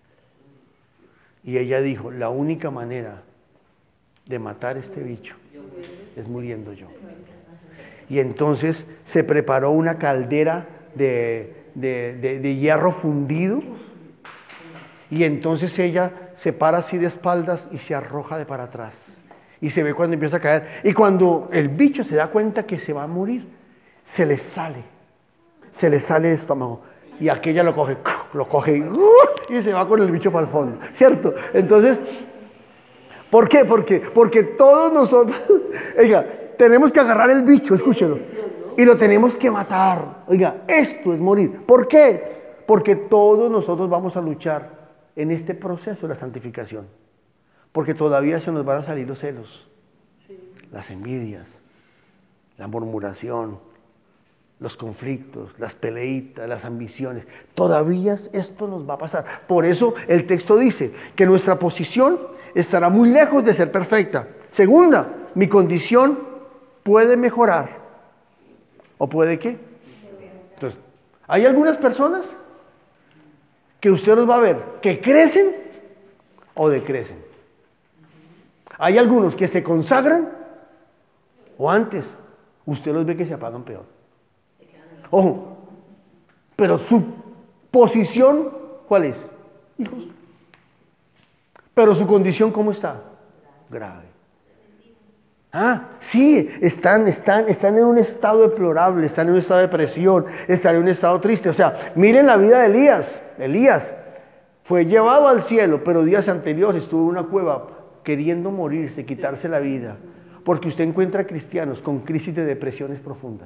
Y ella dijo, la única manera de matar este bicho es muriendo yo. Y entonces se preparó una caldera de, de, de, de hierro fundido. Y entonces ella se para así de espaldas y se arroja de para atrás. Y se ve cuando empieza a caer. Y cuando el bicho se da cuenta que se va a morir, se le sale. Se le sale el estómago. Y aquella lo coge, lo coge y, uh, y se va con el bicho para el fondo. ¿Cierto? Entonces, ¿por qué? Porque, porque todos nosotros, oiga, tenemos que agarrar el bicho, escúchelo. Y lo tenemos que matar. Oiga, esto es morir. ¿Por qué? Porque todos nosotros vamos a luchar en este proceso de la santificación. Porque todavía se nos van a salir los celos, sí, las envidias, la murmuración, los conflictos, las peleitas, las ambiciones. Todavía esto nos va a pasar. Por eso el texto dice que nuestra posición estará muy lejos de ser perfecta. Segunda, mi condición puede mejorar. ¿O puede qué? Entonces, hay algunas personas que usted los va a ver que crecen o decrecen. Hay algunos que se consagran o antes usted los ve que se apagan peor. Ojo, pero su posición, ¿cuál es? Hijos. Pero su condición, ¿cómo está? Grave. Ah, sí, están, están, están en un estado deplorable, están en un estado de depresión, están en un estado triste. O sea, miren la vida de Elías. Elías fue llevado al cielo, pero días anteriores estuvo en una cueva queriendo morirse, quitarse la vida, porque usted encuentra cristianos con crisis de depresiones profundas.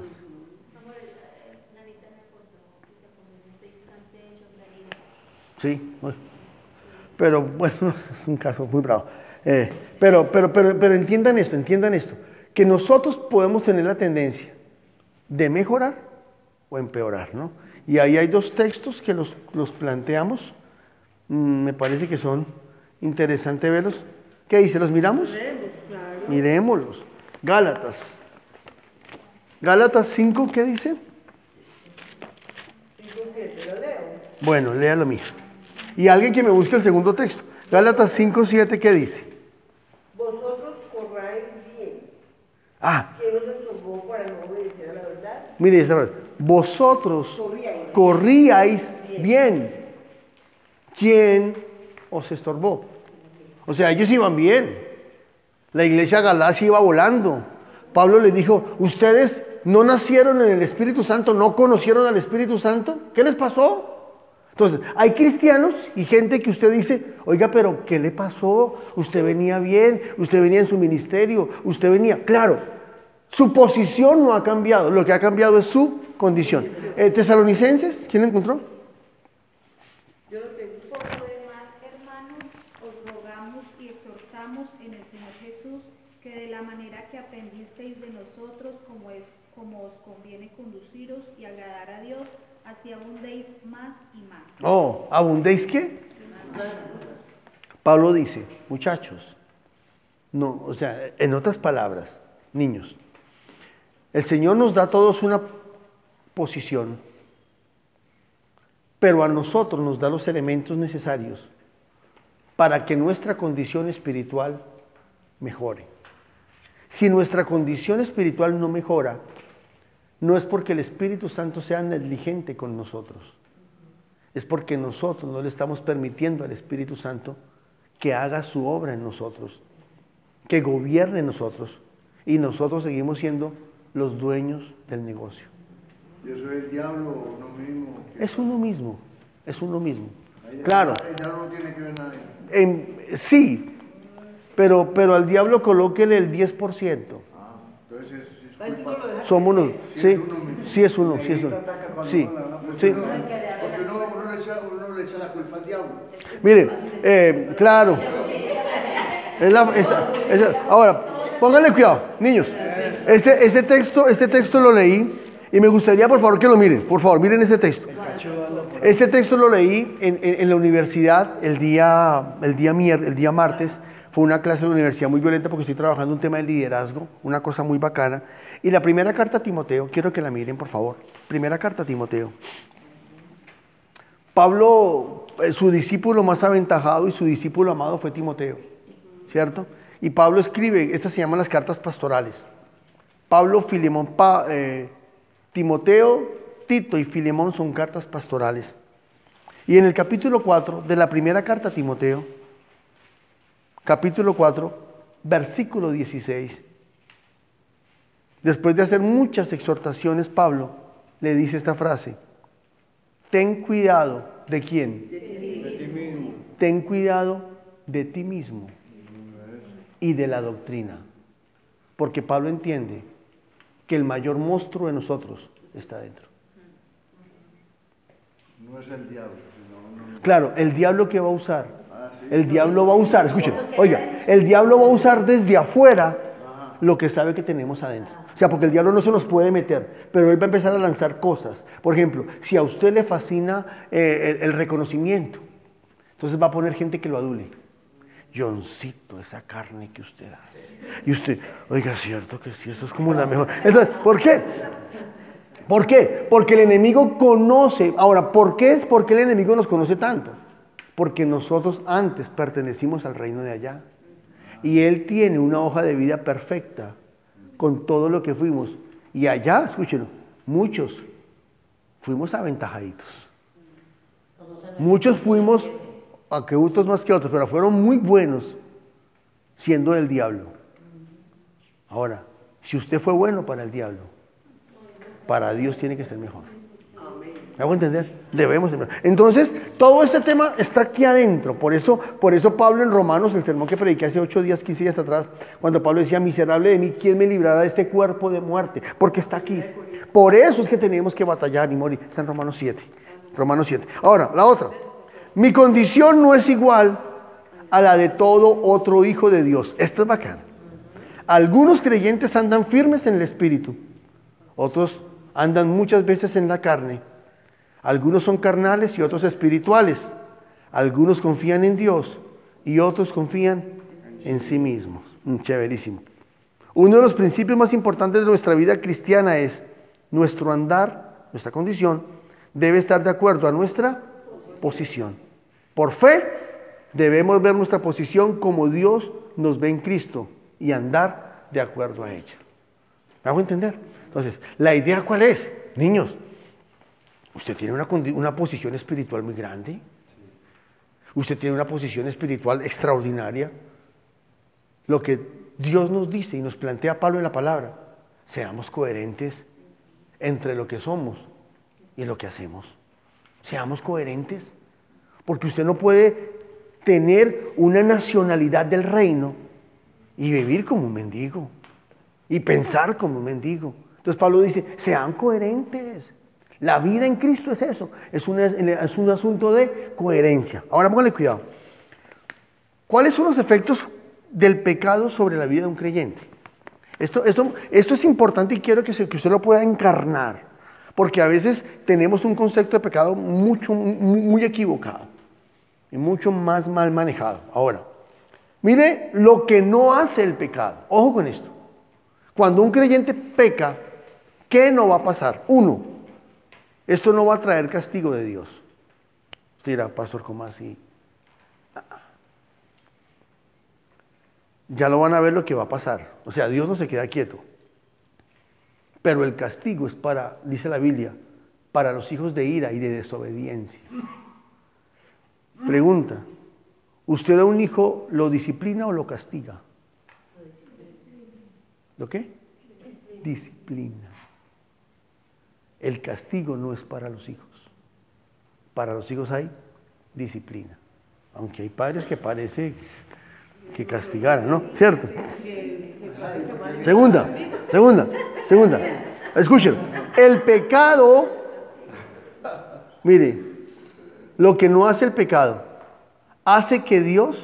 Sí, pero bueno, es un caso muy bravo. Eh, pero, pero, pero, pero entiendan esto, entiendan esto, que nosotros podemos tener la tendencia de mejorar o empeorar, ¿no? Y ahí hay dos textos que los, los planteamos, mm, me parece que son interesantes verlos. ¿Qué dice? ¿Los miramos? Miremos, claro. Miremoslos. Gálatas. Gálatas cinco, ¿qué dice? cinco siete, ¿lo leo? Bueno, léalo mío. Y alguien que me busque el segundo texto. Gálatas cinco siete, ¿qué dice? Vosotros corráis bien. Ah, ¿Quién os estorbó para no obedecer a la verdad? mire esta frase. Vosotros Corríais. corríais bien. ¿Quién os estorbó? O sea, ellos iban bien. La iglesia Galacia iba volando. Pablo les dijo, ustedes no nacieron en el Espíritu Santo, no conocieron al Espíritu Santo. ¿Qué les pasó? Entonces, hay cristianos y gente que usted dice, oiga, pero ¿qué le pasó? Usted venía bien, usted venía en su ministerio, usted venía. Claro, su posición no ha cambiado, lo que ha cambiado es su condición. Eh, Tesalonicenses, ¿quién lo encontró? Yo lo tengo. Por lo demás, hermanos, os rogamos y exhortamos en el Señor Jesús que de la manera que aprendisteis de nosotros, como es, como os conviene conduciros y agradar a Dios, así abundéis más y más. Oh, ¿abundéis qué? Pablo dice, muchachos, no, o sea, en otras palabras, niños, el Señor nos da a todos una posición, pero a nosotros nos da los elementos necesarios para que nuestra condición espiritual mejore. Si nuestra condición espiritual no mejora, no es porque el Espíritu Santo sea negligente con nosotros, es porque nosotros no le estamos permitiendo al Espíritu Santo que haga su obra en nosotros, que gobierne en nosotros, y nosotros seguimos siendo los dueños del negocio. ¿Y eso es el diablo o uno mismo? Es uno mismo, es uno mismo. Ahí Claro, El diablo no tiene que ver nada. en- sí, pero, pero al diablo colóquele el diez por ciento. Ah, entonces es, es Ay, culpa. tú no lo dejas Somos uno. Sí, Sí, es uno mismo. sí es uno, sí es uno. Sí, Porque, sí. uno, porque uno, uno le echa, uno le echa la culpa al diablo. Mire, eh, claro. Es la- esa- esa- ahora, pónganle cuidado, niños. Este, este, texto, este texto lo leí y me gustaría, por favor, que lo miren. Por favor, miren este texto. Este texto lo leí en, en- en la universidad el día, el, día mier- el día martes. Fue una clase de la universidad muy violenta porque estoy trabajando un tema de liderazgo, una cosa muy bacana. Y la primera carta a Timoteo, quiero que la miren, por favor. Primera carta a Timoteo. Pablo, eh, su discípulo más aventajado y su discípulo amado fue Timoteo, ¿cierto? Y Pablo escribe, estas se llaman las cartas pastorales. Pablo, Filemón, Pa- eh, Timoteo, Tito y Filemón son cartas pastorales. Y en el capítulo cuatro de la primera carta a Timoteo, capítulo cuatro, versículo dieciséis, después de hacer muchas exhortaciones, Pablo le dice esta frase: ten cuidado de quién. De ti mismo. Ten cuidado de ti mismo y de la doctrina. Porque Pablo entiende que el mayor monstruo de nosotros está dentro. No es el diablo, sino uno. Claro, el diablo que va a usar. Ah, sí. El diablo va a usar, escuchen, oiga, el diablo va a usar desde afuera lo que sabe que tenemos adentro. O sea, porque el diablo no se nos puede meter, pero él va a empezar a lanzar cosas. Por ejemplo, si a usted le fascina eh, el, el reconocimiento, entonces va a poner gente que lo adule. Johncito, esa carne que usted hace. Y usted, oiga, cierto que sí, eso es como la mejor. Entonces, ¿por qué? ¿Por qué? Porque el enemigo conoce. Ahora, ¿por qué es? Porque el enemigo nos conoce tanto. Porque nosotros antes pertenecimos al reino de allá. Y él tiene una hoja de vida perfecta con todo lo que fuimos. Y allá, escúchenlo, muchos fuimos aventajaditos. Muchos fuimos, aunque otros más que otros, pero fueron muy buenos siendo del diablo. Ahora, si usted fue bueno para el diablo, para Dios tiene que ser mejor. ¿Me hago entender? Debemos ser mejor. Entonces, todo este tema está aquí adentro. Por eso, por eso Pablo en Romanos, el sermón que prediqué hace ocho días, quince días atrás, cuando Pablo decía, miserable de mí, ¿quién me librará de este cuerpo de muerte? Porque está aquí. Por eso es que tenemos que batallar y morir. Está en Romanos siete. Romanos siete. Ahora, la otra. Mi condición no es igual a la de todo otro hijo de Dios. Esto es bacán. Algunos creyentes andan firmes en el espíritu. Otros andan muchas veces en la carne. Algunos son carnales y otros espirituales. Algunos confían en Dios y otros confían en sí mismos. Mm, chéverísimo. Uno de los principios más importantes de nuestra vida cristiana es nuestro andar, nuestra condición, debe estar de acuerdo a nuestra posición. Por fe, debemos ver nuestra posición como Dios nos ve en Cristo y andar de acuerdo a ella. ¿Me hago entender? Entonces, ¿la idea cuál es? Niños, usted tiene una, una posición espiritual muy grande. Usted tiene una posición espiritual extraordinaria. Lo que Dios nos dice y nos plantea Pablo en la palabra, seamos coherentes entre lo que somos y lo que hacemos. Seamos coherentes, porque usted no puede tener una nacionalidad del reino y vivir como un mendigo y pensar como un mendigo. Entonces Pablo dice, sean coherentes. La vida en Cristo es eso, es, una, es un asunto de coherencia. Ahora póngale cuidado. ¿Cuáles son los efectos del pecado sobre la vida de un creyente? Esto, esto, esto es importante y quiero que, se, que usted lo pueda encarnar, porque a veces tenemos un concepto de pecado mucho, muy, muy equivocado y mucho más mal manejado. Ahora, mire lo que no hace el pecado. Ojo con esto. Cuando un creyente peca, ¿qué no va a pasar? Uno, esto no va a traer castigo de Dios. Usted dirá, pastor, ¿cómo así? Ya lo van a ver lo que va a pasar. O sea, Dios no se queda quieto. Pero el castigo es para, dice la Biblia, para los hijos de ira y de desobediencia. Pregunta, ¿usted a un hijo lo disciplina o lo castiga? ¿Lo qué? Disciplina. El castigo no es para los hijos. Para los hijos hay disciplina. Aunque hay padres que parece que castigara, ¿no? ¿Cierto? Segunda, segunda, segunda. Escuchen, el pecado, mire, lo que no hace el pecado, hace que Dios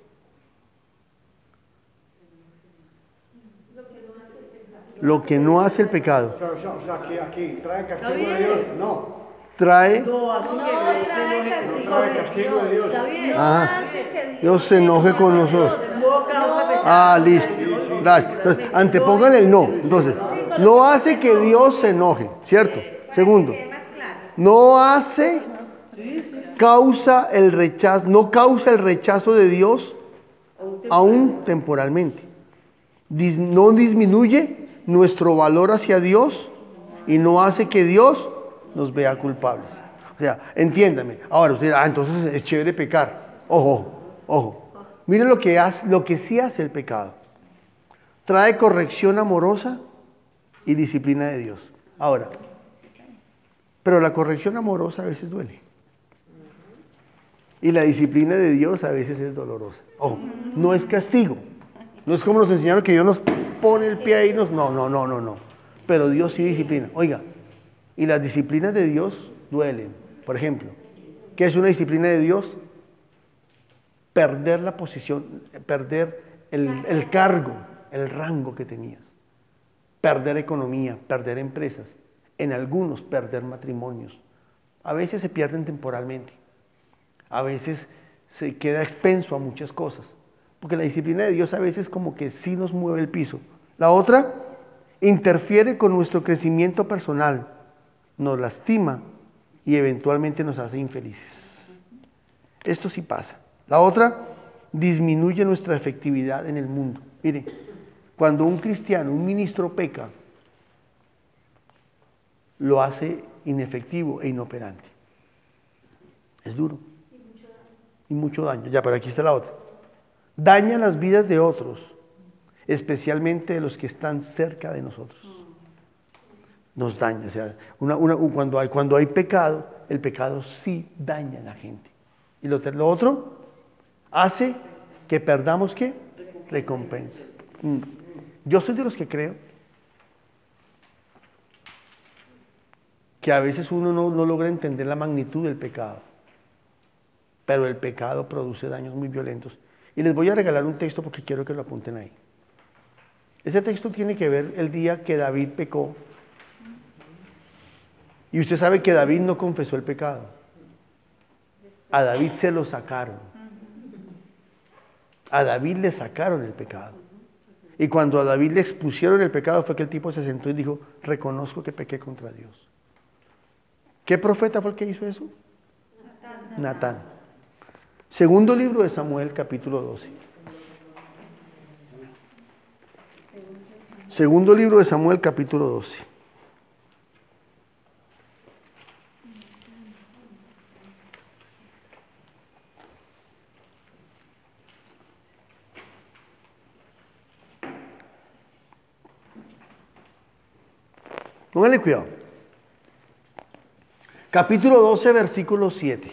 lo que no hace el pecado. O sea, o sea, o sea, aquí, aquí, trae castigo de Dios, no. Trae, No, así No que Dios se trae enoje con castigo trae de castigo de Dios. Dios. Está bien. No Ah. hace que Dios, Dios se enoje con nosotros. No causa rechazo. Ah, listo. Gracias. Entonces, antepóngale el no. Entonces, no hace que Dios se enoje, ¿cierto? Segundo, Que quede más claro. no hace, causa el rechazo, no causa el rechazo de Dios aún temporalmente. Dis- no disminuye nuestro valor hacia Dios y no hace que Dios nos vea culpables. O sea, entiéndame. Ahora usted, ah, entonces es chévere pecar. Ojo, ojo. Miren lo que hace, lo que sí hace el pecado. Trae corrección amorosa y disciplina de Dios. Ahora, pero la corrección amorosa a veces duele. Y la disciplina de Dios a veces es dolorosa. Ojo, no es castigo. No es como nos enseñaron que Dios nos pone el pie ahí y nos... No, no, no, no, no. Pero Dios sí disciplina. Oiga, y las disciplinas de Dios duelen. Por ejemplo, ¿qué es una disciplina de Dios? Perder la posición, perder el, el cargo, el rango que tenías. Perder economía, perder empresas. En algunos, perder matrimonios. A veces se pierden temporalmente. A veces se queda expenso a muchas cosas. Porque la disciplina de Dios a veces como que sí nos mueve el piso. La otra, interfiere con nuestro crecimiento personal, nos lastima y eventualmente nos hace infelices. Esto sí pasa. La otra, disminuye nuestra efectividad en el mundo. Mire, cuando un cristiano, un ministro peca, lo hace inefectivo e inoperante. Es duro. Y mucho daño. Ya, pero aquí está la otra. Daña las vidas de otros, especialmente de los que están cerca de nosotros. Nos daña. O sea, una, una, cuando, hay, cuando hay pecado, el pecado sí daña a la gente. Y lo, lo otro, hace que perdamos, ¿qué? Recompensa. Mm. Yo soy de los que creo que a veces uno no, no logra entender la magnitud del pecado. Pero el pecado produce daños muy violentos. Y les voy a regalar un texto porque quiero que lo apunten ahí. Ese texto tiene que ver el día que David pecó. Y usted sabe que David no confesó el pecado. A David se lo sacaron. A David le sacaron el pecado. Y cuando a David le expusieron el pecado fue que el tipo se sentó y dijo, reconozco que pequé contra Dios. ¿Qué profeta fue el que hizo eso? Natán. Natán. Segundo libro de Samuel, capítulo doce. Segundo libro de Samuel, capítulo doce. Póngale cuidado. Capítulo doce, versículo siete.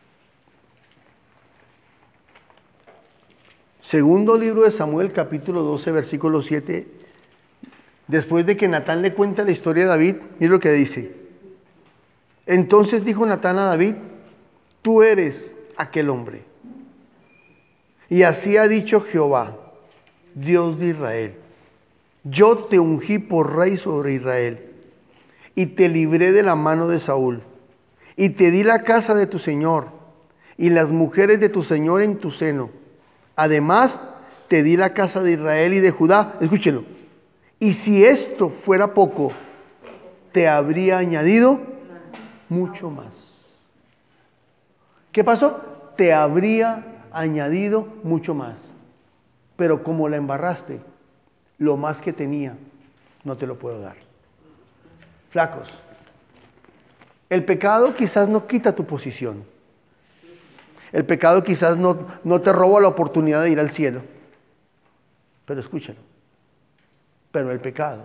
Segundo libro de Samuel, capítulo doce, versículo siete. Después de que Natán le cuenta la historia de David, mira lo que dice. Entonces dijo Natán a David, tú eres aquel hombre. Y así ha dicho Jehová, Dios de Israel. Yo te ungí por rey sobre Israel y te libré de la mano de Saúl y te di la casa de tu señor y las mujeres de tu señor en tu seno. Además, te di la casa de Israel y de Judá. Escúchelo. Y si esto fuera poco, te habría añadido mucho más. ¿Qué pasó? Te habría añadido mucho más. Pero como la embarraste, lo más que tenía, no te lo puedo dar. Flacos, el pecado quizás no quita tu posición. El pecado quizás no, no te roba la oportunidad de ir al cielo. Pero escúchalo. Pero el pecado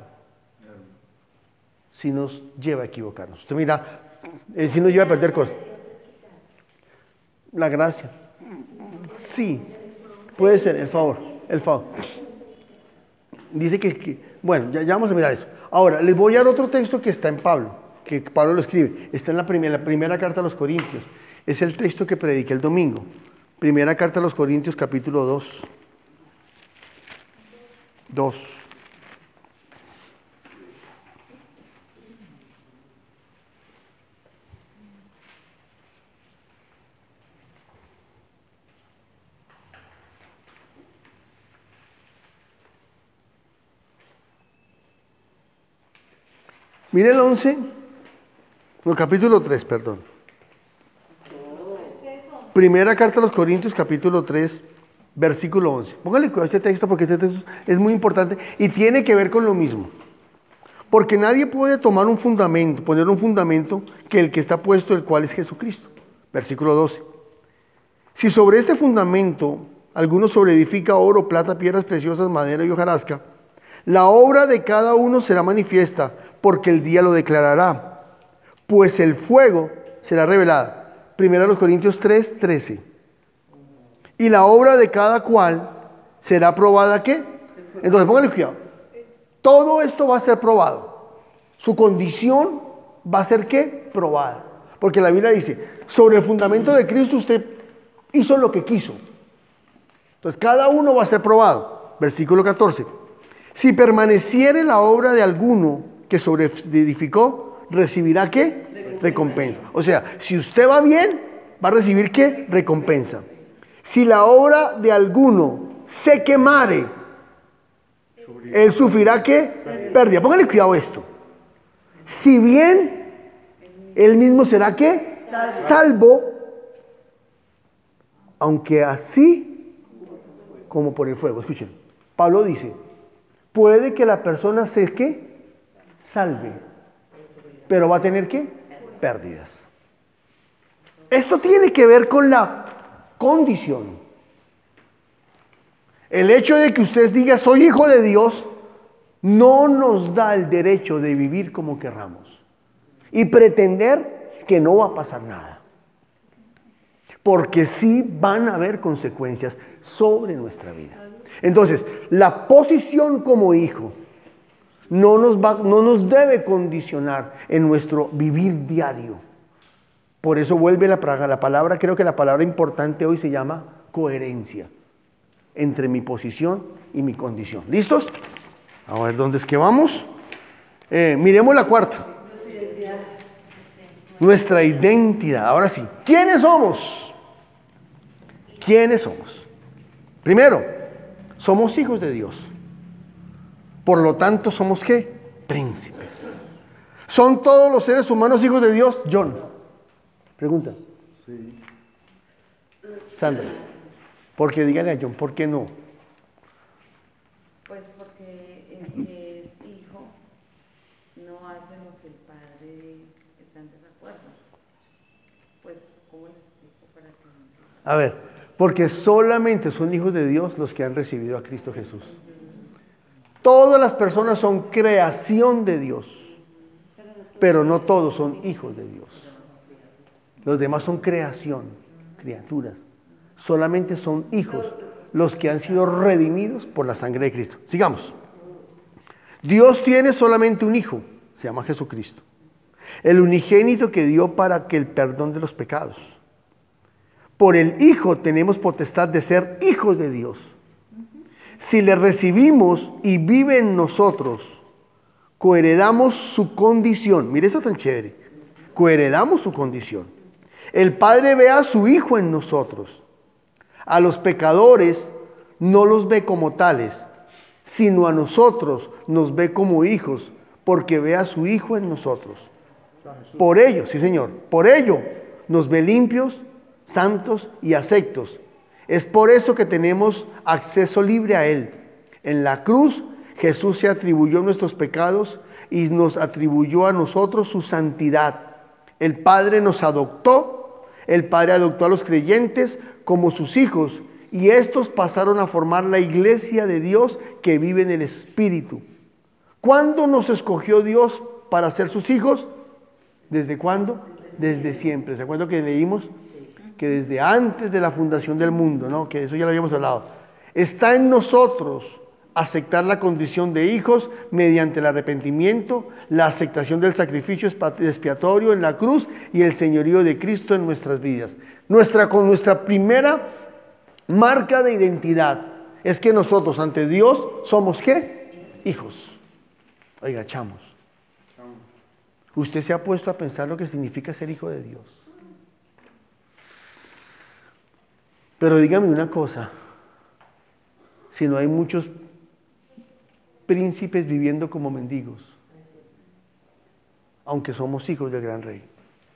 sí nos lleva a equivocarnos. Usted mira, eh, sí nos lleva a perder cosas. La gracia. Sí. Puede ser, el favor, el favor. Dice que, que bueno, ya, ya vamos a mirar eso. Ahora, les voy a dar otro texto que está en Pablo, que Pablo lo escribe. Está en la primera, la primera carta a los Corintios. Es el texto que prediqué el domingo. Primera carta a los Corintios, capítulo dos. dos. Mire el once, no, capítulo tres, perdón. Primera carta a los Corintios, capítulo tres, versículo once. Póngale cuidado a este texto porque este texto es muy importante y tiene que ver con lo mismo. Porque nadie puede tomar un fundamento, poner un fundamento que el que está puesto, el cual es Jesucristo. Versículo doce. Si sobre este fundamento alguno sobreedifica oro, plata, piedras preciosas, madera y hojarasca, la obra de cada uno será manifiesta, porque el día lo declarará, pues el fuego será revelado. Primera a los Corintios tres, trece. Y la obra de cada cual será probada, ¿qué? Entonces, póngale cuidado. Todo esto va a ser probado. Su condición va a ser, ¿qué? Probada. Porque la Biblia dice, sobre el fundamento de Cristo usted hizo lo que quiso. Entonces, cada uno va a ser probado. Versículo catorce. Si permaneciere la obra de alguno que sobreedificó, recibirá ¿qué? Recompensa. O sea, si usted va bien, va a recibir ¿qué? Recompensa. Si la obra de alguno se quemare, él sufrirá ¿qué? Pérdida. Póngale cuidado a esto. Si bien, él mismo será ¿qué? Salvo, aunque así como por el fuego. Escuchen, Pablo dice, puede que la persona se ¿qué? Salve, pero va a tener ¿qué? Pérdidas. Esto tiene que ver con la condición. El hecho de que usted diga soy hijo de Dios no nos da el derecho de vivir como querramos y pretender que no va a pasar nada, porque sí van a haber consecuencias sobre nuestra vida. Entonces, la posición como hijo no nos va, no nos debe condicionar en nuestro vivir diario. Por eso vuelve la, la palabra, creo que la palabra importante hoy se llama coherencia entre mi posición y mi condición. ¿Listos? A ver, ¿dónde es que vamos? Eh, miremos la cuarta. Nuestra identidad. Ahora sí, ¿quiénes somos? ¿Quiénes somos? Primero, somos hijos de Dios. Por lo tanto, ¿somos qué? Príncipes. ¿Son todos los seres humanos hijos de Dios? John. Pregunta. Sí. Sandra. Porque dígale a John, ¿por qué no? Pues porque el que es hijo no hace lo que el padre está en desacuerdo. Pues, ¿cómo le explico para que... A ver, porque solamente son hijos de Dios los que han recibido a Cristo Jesús. Todas las personas son creación de Dios, pero no todos son hijos de Dios. Los demás son creación, criaturas. Solamente son hijos los que han sido redimidos por la sangre de Cristo. Sigamos. Dios tiene solamente un hijo, se llama Jesucristo. El unigénito que dio para que el perdón de los pecados. Por el Hijo tenemos potestad de ser hijos de Dios. Si le recibimos y vive en nosotros, coheredamos su condición. Mire, esto tan chévere. Coheredamos su condición. El Padre ve a su Hijo en nosotros. A los pecadores no los ve como tales, sino a nosotros nos ve como hijos, porque ve a su Hijo en nosotros. Por ello, sí Señor, por ello nos ve limpios, santos y aceptos. Es por eso que tenemos acceso libre a Él. En la cruz Jesús se atribuyó nuestros pecados y nos atribuyó a nosotros su santidad. El Padre nos adoptó, el Padre adoptó a los creyentes como sus hijos y estos pasaron a formar la iglesia de Dios que vive en el Espíritu. ¿Cuándo nos escogió Dios para ser sus hijos? ¿Desde cuándo? Desde siempre. ¿Se acuerdan que leímos? Que desde antes de la fundación del mundo, ¿no? Que eso ya lo habíamos hablado. Está en nosotros aceptar la condición de hijos mediante el arrepentimiento, la aceptación del sacrificio expiatorio en la cruz y el señorío de Cristo en nuestras vidas. Nuestra, con nuestra primera marca de identidad es que nosotros ante Dios somos ¿qué? Hijos. Oiga, chamos. ¿Usted se ha puesto a pensar lo que significa ser hijo de Dios? Pero dígame una cosa, si no hay muchos príncipes viviendo como mendigos, aunque somos hijos del gran rey,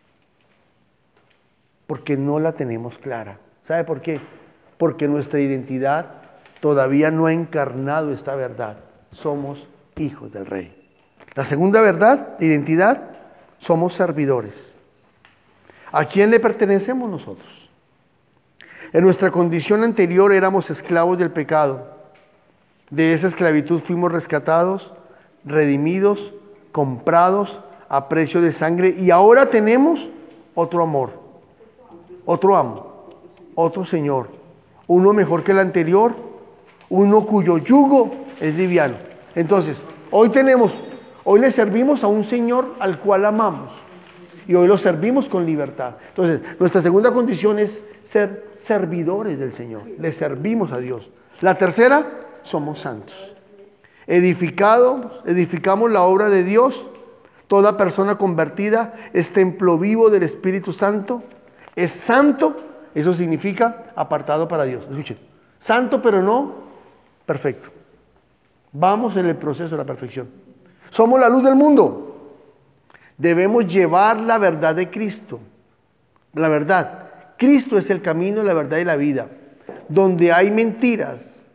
porque no la tenemos clara. ¿Sabe por qué? Porque nuestra identidad todavía no ha encarnado esta verdad. Somos hijos del rey. La segunda verdad de identidad, somos servidores. ¿A quién le pertenecemos nosotros? En nuestra condición anterior éramos esclavos del pecado. De esa esclavitud fuimos rescatados, redimidos, comprados a precio de sangre y ahora tenemos otro amor, otro amo, otro Señor, uno mejor que el anterior, uno cuyo yugo es liviano. Entonces, hoy tenemos, hoy le servimos a un Señor al cual amamos y hoy lo servimos con libertad. Entonces, nuestra segunda condición es ser servidores del Señor, le servimos a Dios. La tercera, somos santos. Edificados, edificamos la obra de Dios. Toda persona convertida es templo vivo del Espíritu Santo. Es santo, eso significa apartado para Dios. Escuchen, santo pero no perfecto. Vamos en el proceso de la perfección. Somos la luz del mundo. Debemos llevar la verdad de Cristo. La verdad. Cristo es el camino, la verdad y la vida. Donde hay mentiras,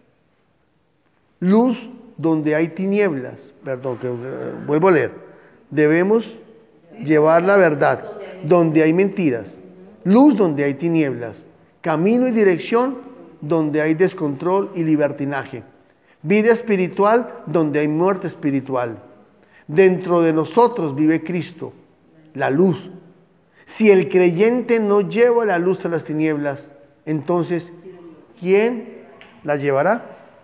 luz donde hay tinieblas. Perdón, que, eh, vuelvo a leer. Debemos llevar la verdad donde hay mentiras, luz donde hay tinieblas, camino y dirección donde hay descontrol y libertinaje, vida espiritual donde hay muerte espiritual. Dentro de nosotros vive Cristo, la luz. Si el creyente no lleva la luz a las tinieblas, entonces, ¿quién la llevará?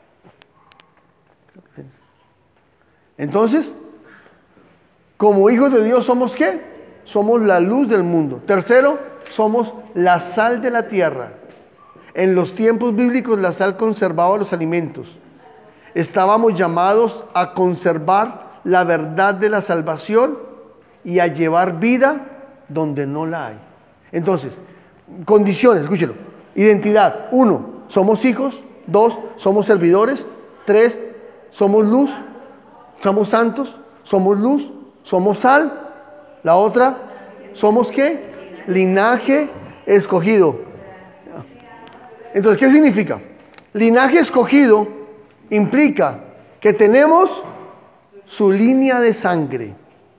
Entonces, como hijos de Dios, ¿somos qué? Somos la luz del mundo. Tercero, somos la sal de la tierra. En los tiempos bíblicos la sal conservaba los alimentos. Estábamos llamados a conservar la verdad de la salvación y a llevar vida donde no la hay. Entonces, condiciones, escúchelo. Identidad, uno, somos hijos. Dos, somos servidores. Tres, somos luz. Somos santos. Somos luz. Somos sal. La otra, ¿somos qué? Linaje escogido. Entonces, ¿qué significa? Linaje escogido implica que tenemos su línea de sangre.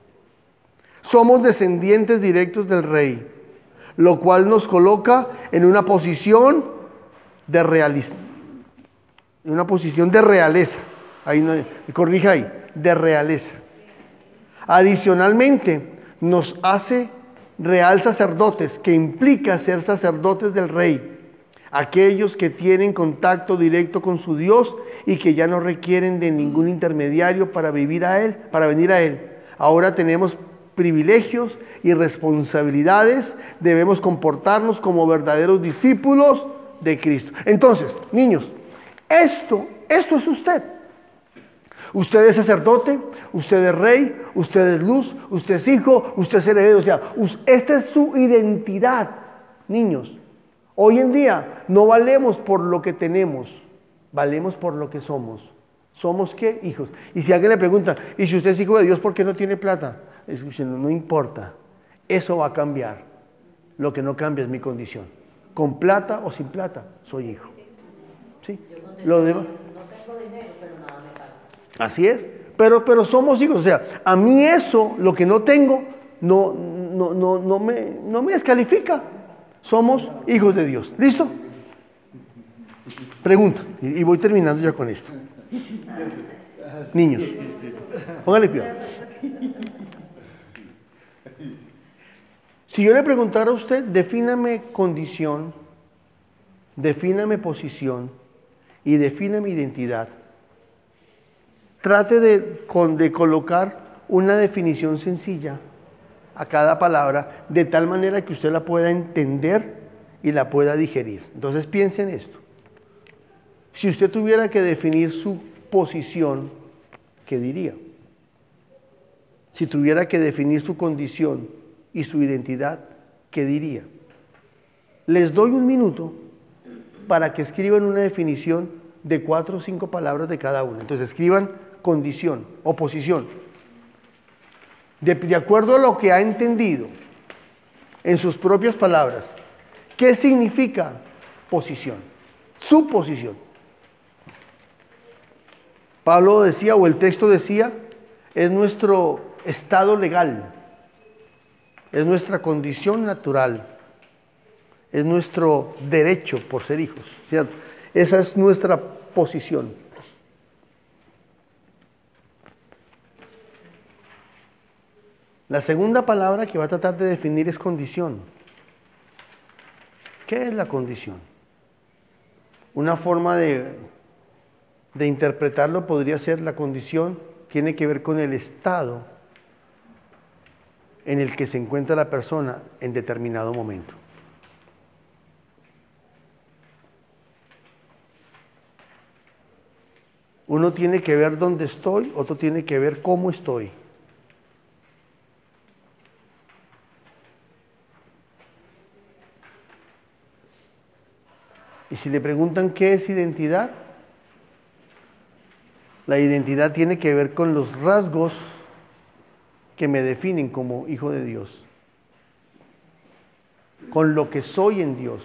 Somos descendientes directos del rey, lo cual nos coloca en una posición de realista, en una posición de realeza. Ahí no, corrija ahí, de realeza. Adicionalmente, nos hace real sacerdotes, que implica ser sacerdotes del rey, aquellos que tienen contacto directo con su Dios y que ya no requieren de ningún intermediario para vivir a él, para venir a él. Ahora tenemos privilegios y responsabilidades, debemos comportarnos como verdaderos discípulos de Cristo. Entonces, niños, esto, esto es usted. Usted es sacerdote, usted es rey, usted es luz, usted es hijo, usted es heredero. O sea, esta es su identidad, niños. Hoy en día no valemos por lo que tenemos, valemos por lo que somos. ¿Somos qué? Hijos. Y si alguien le pregunta, ¿y si usted es hijo de Dios, por qué no tiene plata? Escuchen, no importa. Eso va a cambiar. Lo que no cambia es mi condición. Con plata o sin plata, soy hijo. ¿Sí? Lo demás. Así es, pero, pero somos hijos, o sea, a mí eso, lo que no tengo, no, no, no, no, me, no me descalifica. Somos hijos de Dios. ¿Listo? Pregunta, y, y voy terminando ya con esto. Niños, póngale cuidado. Si yo le preguntara a usted, defíname condición, defíname posición, y defina mi identidad. Trate de, con, de colocar una definición sencilla a cada palabra, de tal manera que usted la pueda entender y la pueda digerir. Entonces piense en esto. Si usted tuviera que definir su posición, ¿qué diría? Si tuviera que definir su condición y su identidad, ¿qué diría? Les doy un minuto para que escriban una definición de cuatro o cinco palabras de cada una. Entonces escriban condición o posición. De, de acuerdo a lo que ha entendido en sus propias palabras, ¿qué significa posición? Su posición. Pablo decía, o el texto decía, es nuestro estado legal, es nuestra condición natural, es nuestro derecho por ser hijos, ¿cierto? Esa es nuestra posición. La segunda palabra que va a tratar de definir es condición. ¿Qué es la condición? Una forma de, de interpretarlo podría ser: la condición tiene que ver con el estado en el que se encuentra la persona en determinado momento. Uno tiene que ver dónde estoy, otro tiene que ver cómo estoy. Y si le preguntan qué es identidad, la identidad tiene que ver con los rasgos que me definen como hijo de Dios, con lo que soy en Dios.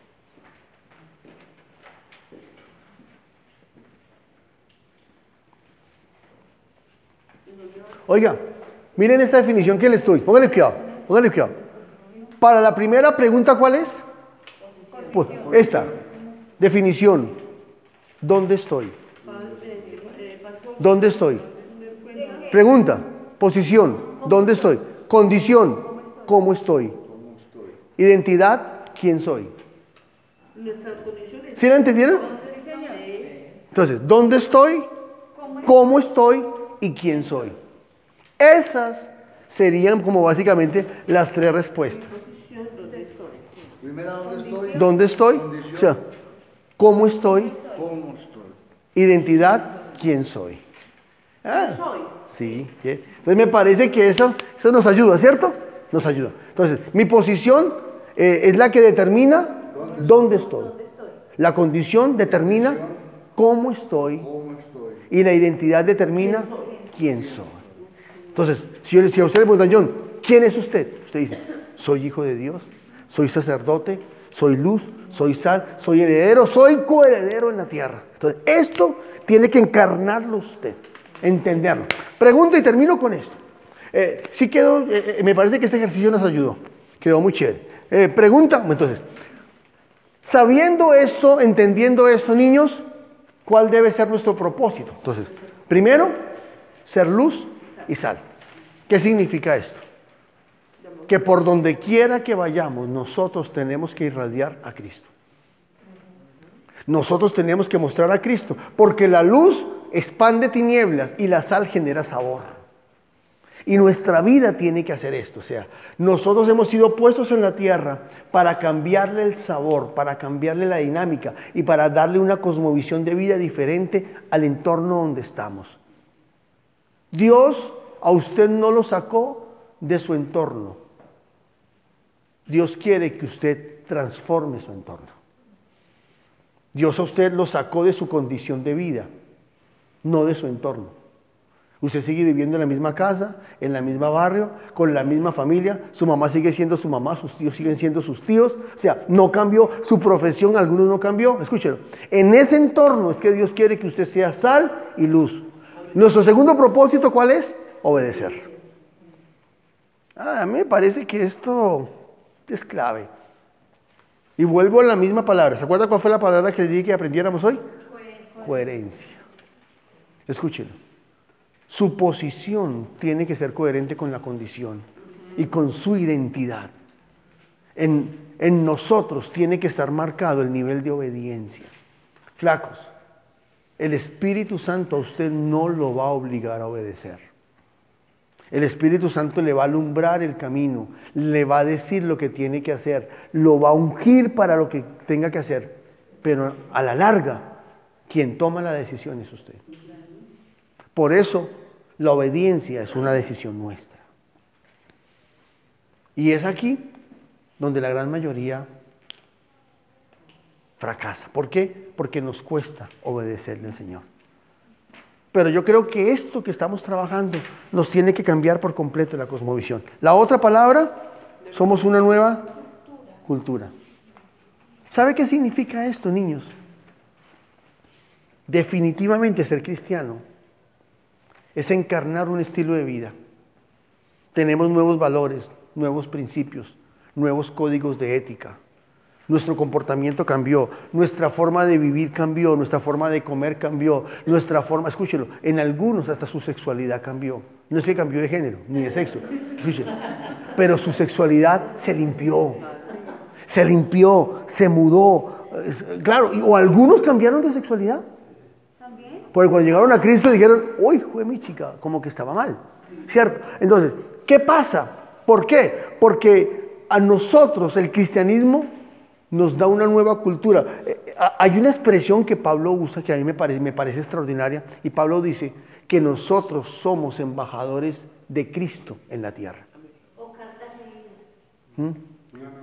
Oiga, miren esta definición que les estoy. Pónganle cuidado, pónganle cuidado. Para la primera pregunta, ¿cuál es? Pues esta. Definición. ¿Dónde estoy? ¿Dónde estoy? Pregunta. Posición. ¿Dónde estoy? Condición. ¿Cómo estoy? Identidad. ¿Quién soy? ¿Sí la entendieron? Entonces, ¿dónde estoy? ¿Cómo estoy? ¿Y quién soy? Esas serían como básicamente las tres respuestas. Primera, ¿dónde estoy? ¿Dónde estoy? Condición. O sea, ¿cómo estoy? ¿Cómo estoy? Identidad, ¿quién soy? Ah, ¿Quién soy? sí. ¿sí? Entonces me parece que eso, eso nos ayuda, ¿cierto? Nos ayuda. Entonces, mi posición eh, es la que determina dónde estoy. La condición determina cómo estoy. ¿Cómo estoy? Y la identidad determina quién soy. Entonces, si, yo, si a usted le preguntan, John, ¿quién es usted? Usted dice, soy hijo de Dios, soy sacerdote, soy luz, soy sal, soy heredero, soy coheredero en la tierra. Entonces, esto tiene que encarnarlo usted, entenderlo. Pregunto y termino con esto. Eh, sí quedó, eh, me parece que este ejercicio nos ayudó, quedó muy chévere. Eh, pregunta, entonces, sabiendo esto, entendiendo esto, niños, ¿cuál debe ser nuestro propósito? Entonces, primero, ser luz y sal. ¿Qué significa esto? Que por donde quiera que vayamos, nosotros tenemos que irradiar a Cristo. Nosotros tenemos que mostrar a Cristo, porque la luz expande tinieblas y la sal genera sabor. Y nuestra vida tiene que hacer esto. O sea, nosotros hemos sido puestos en la tierra para cambiarle el sabor, para cambiarle la dinámica y para darle una cosmovisión de vida diferente al entorno donde estamos. Dios a usted no lo sacó de su entorno. Dios quiere que usted transforme su entorno. Dios a usted lo sacó de su condición de vida, no de su entorno. Usted sigue viviendo en la misma casa, en la misma barrio, con la misma familia. Su mamá sigue siendo su mamá, sus tíos siguen siendo sus tíos. O sea, no cambió su profesión, algunos no cambió. Escúchelo. En ese entorno es que Dios quiere que usted sea sal y luz. Nuestro segundo propósito, ¿cuál es? Obedecer. Ah, a mí me parece que esto es clave. Y vuelvo a la misma palabra. ¿Se acuerda cuál fue la palabra que les dije que aprendiéramos hoy? Coherencia. Coherencia. Escúchelo. Su posición tiene que ser coherente con la condición y con su identidad. En, en nosotros tiene que estar marcado el nivel de obediencia. Flacos, el Espíritu Santo a usted no lo va a obligar a obedecer. El Espíritu Santo le va a alumbrar el camino, le va a decir lo que tiene que hacer, lo va a ungir para lo que tenga que hacer, pero a la larga, quien toma la decisión es usted. Por eso, la obediencia es una decisión nuestra. Y es aquí donde la gran mayoría fracasa. ¿Por qué? Porque nos cuesta obedecerle al Señor. Pero yo creo que esto que estamos trabajando nos tiene que cambiar por completo la cosmovisión. La otra palabra, somos una nueva cultura. ¿Sabe qué significa esto, niños? Definitivamente ser cristiano es encarnar un estilo de vida. Tenemos nuevos valores, nuevos principios, nuevos códigos de ética. Nuestro comportamiento cambió, nuestra forma de vivir cambió, nuestra forma de comer cambió, nuestra forma, escúchelo, en algunos hasta su sexualidad cambió. No es que cambió de género, ni de sexo, escúchelo, pero su sexualidad se limpió, se limpió, se mudó. Claro, o algunos cambiaron de sexualidad. ¿También? Porque cuando llegaron a Cristo dijeron, uy, fue mi chica, como que estaba mal, ¿cierto? Entonces, ¿qué pasa? ¿Por qué? Porque a nosotros el cristianismo nos da una nueva cultura. Eh, hay una expresión que Pablo usa que a mí me parece, me parece extraordinaria, y Pablo dice que nosotros somos embajadores de Cristo en la tierra. O cartas leídas. ¿Mm?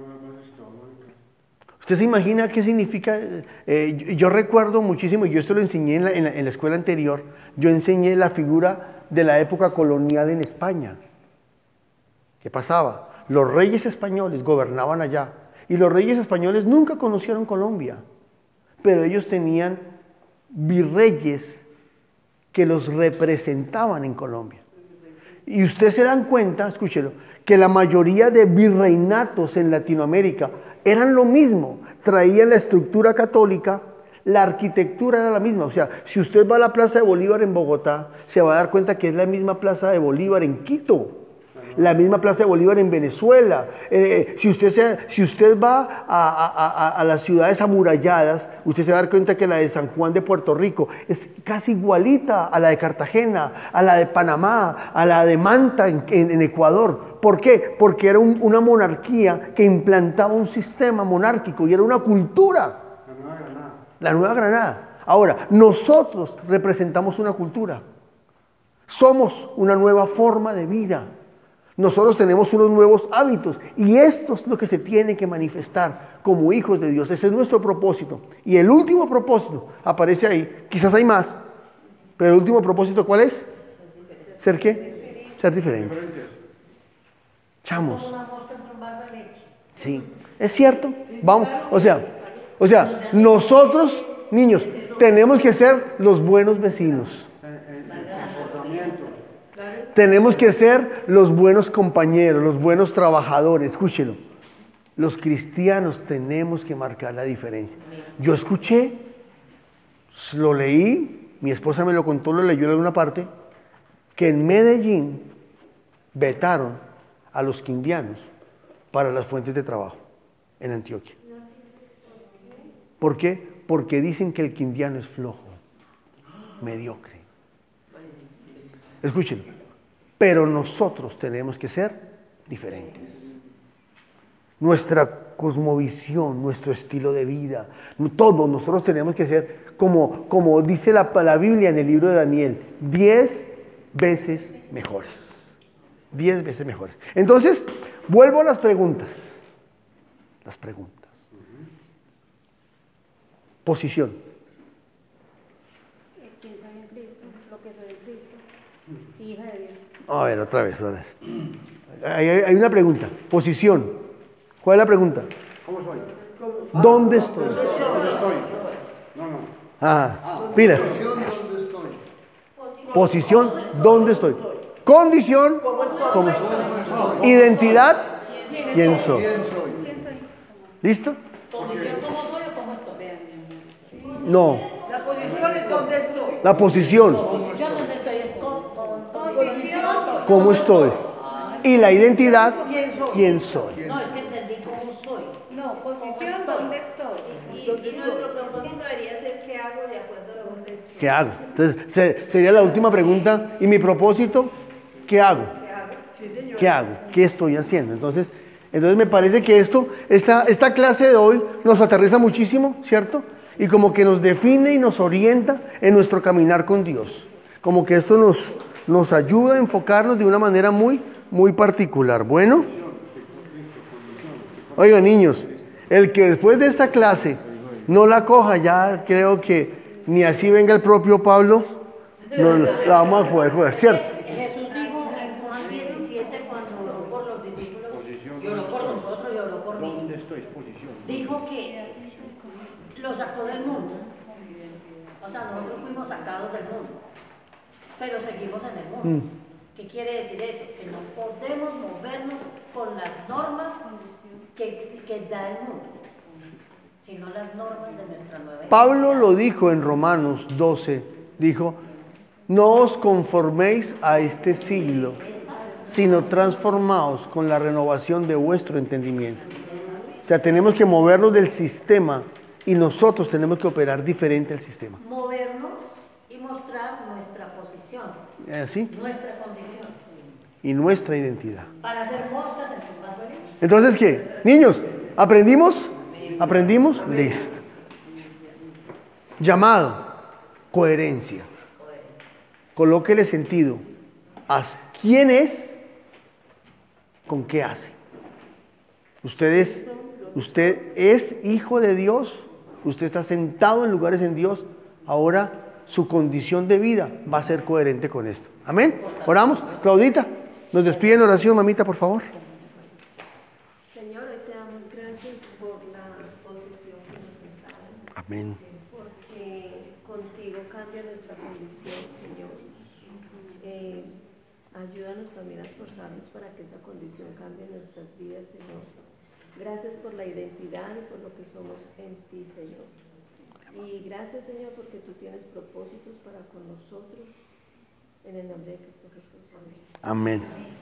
¿Usted se imagina qué significa? Eh, yo, yo recuerdo muchísimo, y yo esto lo enseñé en la, en, la, en la escuela anterior, yo enseñé la figura de la época colonial en España. ¿Qué pasaba? Los reyes españoles gobernaban allá, y los reyes españoles nunca conocieron Colombia, pero ellos tenían virreyes que los representaban en Colombia. Y ustedes se dan cuenta, escúchelo, que la mayoría de virreinatos en Latinoamérica eran lo mismo, traían la estructura católica, la arquitectura era la misma. O sea, si usted va a la Plaza de Bolívar en Bogotá, se va a dar cuenta que es la misma Plaza de Bolívar en Quito, la misma Plaza de Bolívar en Venezuela. Eh, si, usted se, si usted va a, a, a, a las ciudades amuralladas, usted se va a dar cuenta que la de San Juan de Puerto Rico es casi igualita a la de Cartagena, a la de Panamá, a la de Manta en, en, en Ecuador. ¿Por qué? Porque era un, una monarquía que implantaba un sistema monárquico y era una cultura. La Nueva Granada. La Nueva Granada. Ahora, nosotros representamos una cultura. Somos una nueva forma de vida. Nosotros tenemos unos nuevos hábitos y esto es lo que se tiene que manifestar como hijos de Dios. Ese es nuestro propósito. Y el último propósito aparece ahí. Quizás hay más, pero el último propósito, ¿cuál es? ¿Ser qué? Ser diferente. Chamos. Una mosca en trombar de leche. Sí, es cierto. Vamos, o sea, o sea, nosotros, niños, tenemos que ser los buenos vecinos. Tenemos que ser los buenos compañeros, los buenos trabajadores. Escúchelo. Los cristianos tenemos que marcar la diferencia. Yo escuché, lo leí, mi esposa me lo contó, lo leyó en alguna parte, que en Medellín vetaron a los quindianos para las fuentes de trabajo en Antioquia. ¿Por qué? Porque dicen que el quindiano es flojo, mediocre. Escúchenlo. Pero nosotros tenemos que ser diferentes. Nuestra cosmovisión, nuestro estilo de vida, todo, nosotros tenemos que ser, como, como dice la, la Biblia en el libro de Daniel, diez veces mejores. Diez veces mejores. Entonces, vuelvo a las preguntas. Las preguntas. Posición. ¿Quién soy en Cristo? Lo que soy en Cristo. Hija de Dios. A ver, otra vez, otra vez. Hay, hay una pregunta. Posición. ¿Cuál es la pregunta? ¿Cómo soy? ¿Dónde estoy? ¿Dónde estoy? No, no. Ah, pilas. Posición donde estoy. Posición, ¿dónde estoy? Condición, ¿cómo estoy? Identidad, ¿quién soy? ¿Quién soy? ¿Listo? ¿Posición cómo soy o cómo estoy? No, La posición es donde estoy. la posición, Posición donde estoy es con, con, Posición. ¿cómo estoy? Y la identidad, ¿quién soy? No, es que entendí cómo soy. No, posición, ¿dónde estoy? Y, y nuestro propósito debería ser qué hago de acuerdo a lo que ustedes ¿Qué hago? Entonces, se- sería la última pregunta. ¿Y mi propósito? ¿Qué hago? ¿Qué hago? ¿Qué estoy haciendo? Entonces, entonces me parece que esto, esta, esta clase de hoy nos aterriza muchísimo, ¿cierto? Y como que nos define y nos orienta en nuestro caminar con Dios. Como que esto nos, nos ayuda a enfocarnos de una manera muy, muy particular. Bueno, oigan niños, el que después de esta clase no la coja, ya creo que ni así venga el propio Pablo, no la vamos a poder coger, ¿cierto? Jesús dijo en Juan diecisiete, cuando oró por los discípulos, y oró por nosotros y oró por mí, ¿Dónde estoy? Posición. dijo que lo sacó del mundo. O sea, nosotros fuimos sacados del mundo, pero seguimos en el mundo. ¿Qué quiere decir eso? Que no podemos movernos con las normas que, que da el mundo, sino las normas de nuestra nueva identidad. Pablo lo dijo en Romanos doce, dijo, no os conforméis a este siglo, sino transformaos con la renovación de vuestro entendimiento. O sea, tenemos que movernos del sistema y nosotros tenemos que operar diferente al sistema. Movernos y mostrar nuestra posición, ¿Así? nuestra condición, Y nuestra identidad. para hacer moscas en tus más felices. Entonces, ¿qué? Niños, ¿aprendimos? ¿Aprendimos? Listo. Llamado, coherencia. Colóquele sentido. Haz quién es, con qué hace. Usted es, usted es hijo de Dios, usted está sentado en lugares en Dios, ahora su condición de vida va a ser coherente con esto. Amén. Oramos. Claudita, nos despide en oración, mamita, por favor. Señor, hoy te damos gracias por la posición que nos has dado, Amén. porque contigo cambia nuestra condición, Señor. Eh, ayúdanos también a esforzarnos para que esa condición cambie en nuestras vidas, Señor. Gracias por la identidad y por lo que somos en ti, Señor. Y gracias, Señor, porque tú tienes propósitos para con nosotros. En el nombre de Cristo Jesús. Amén. Amén.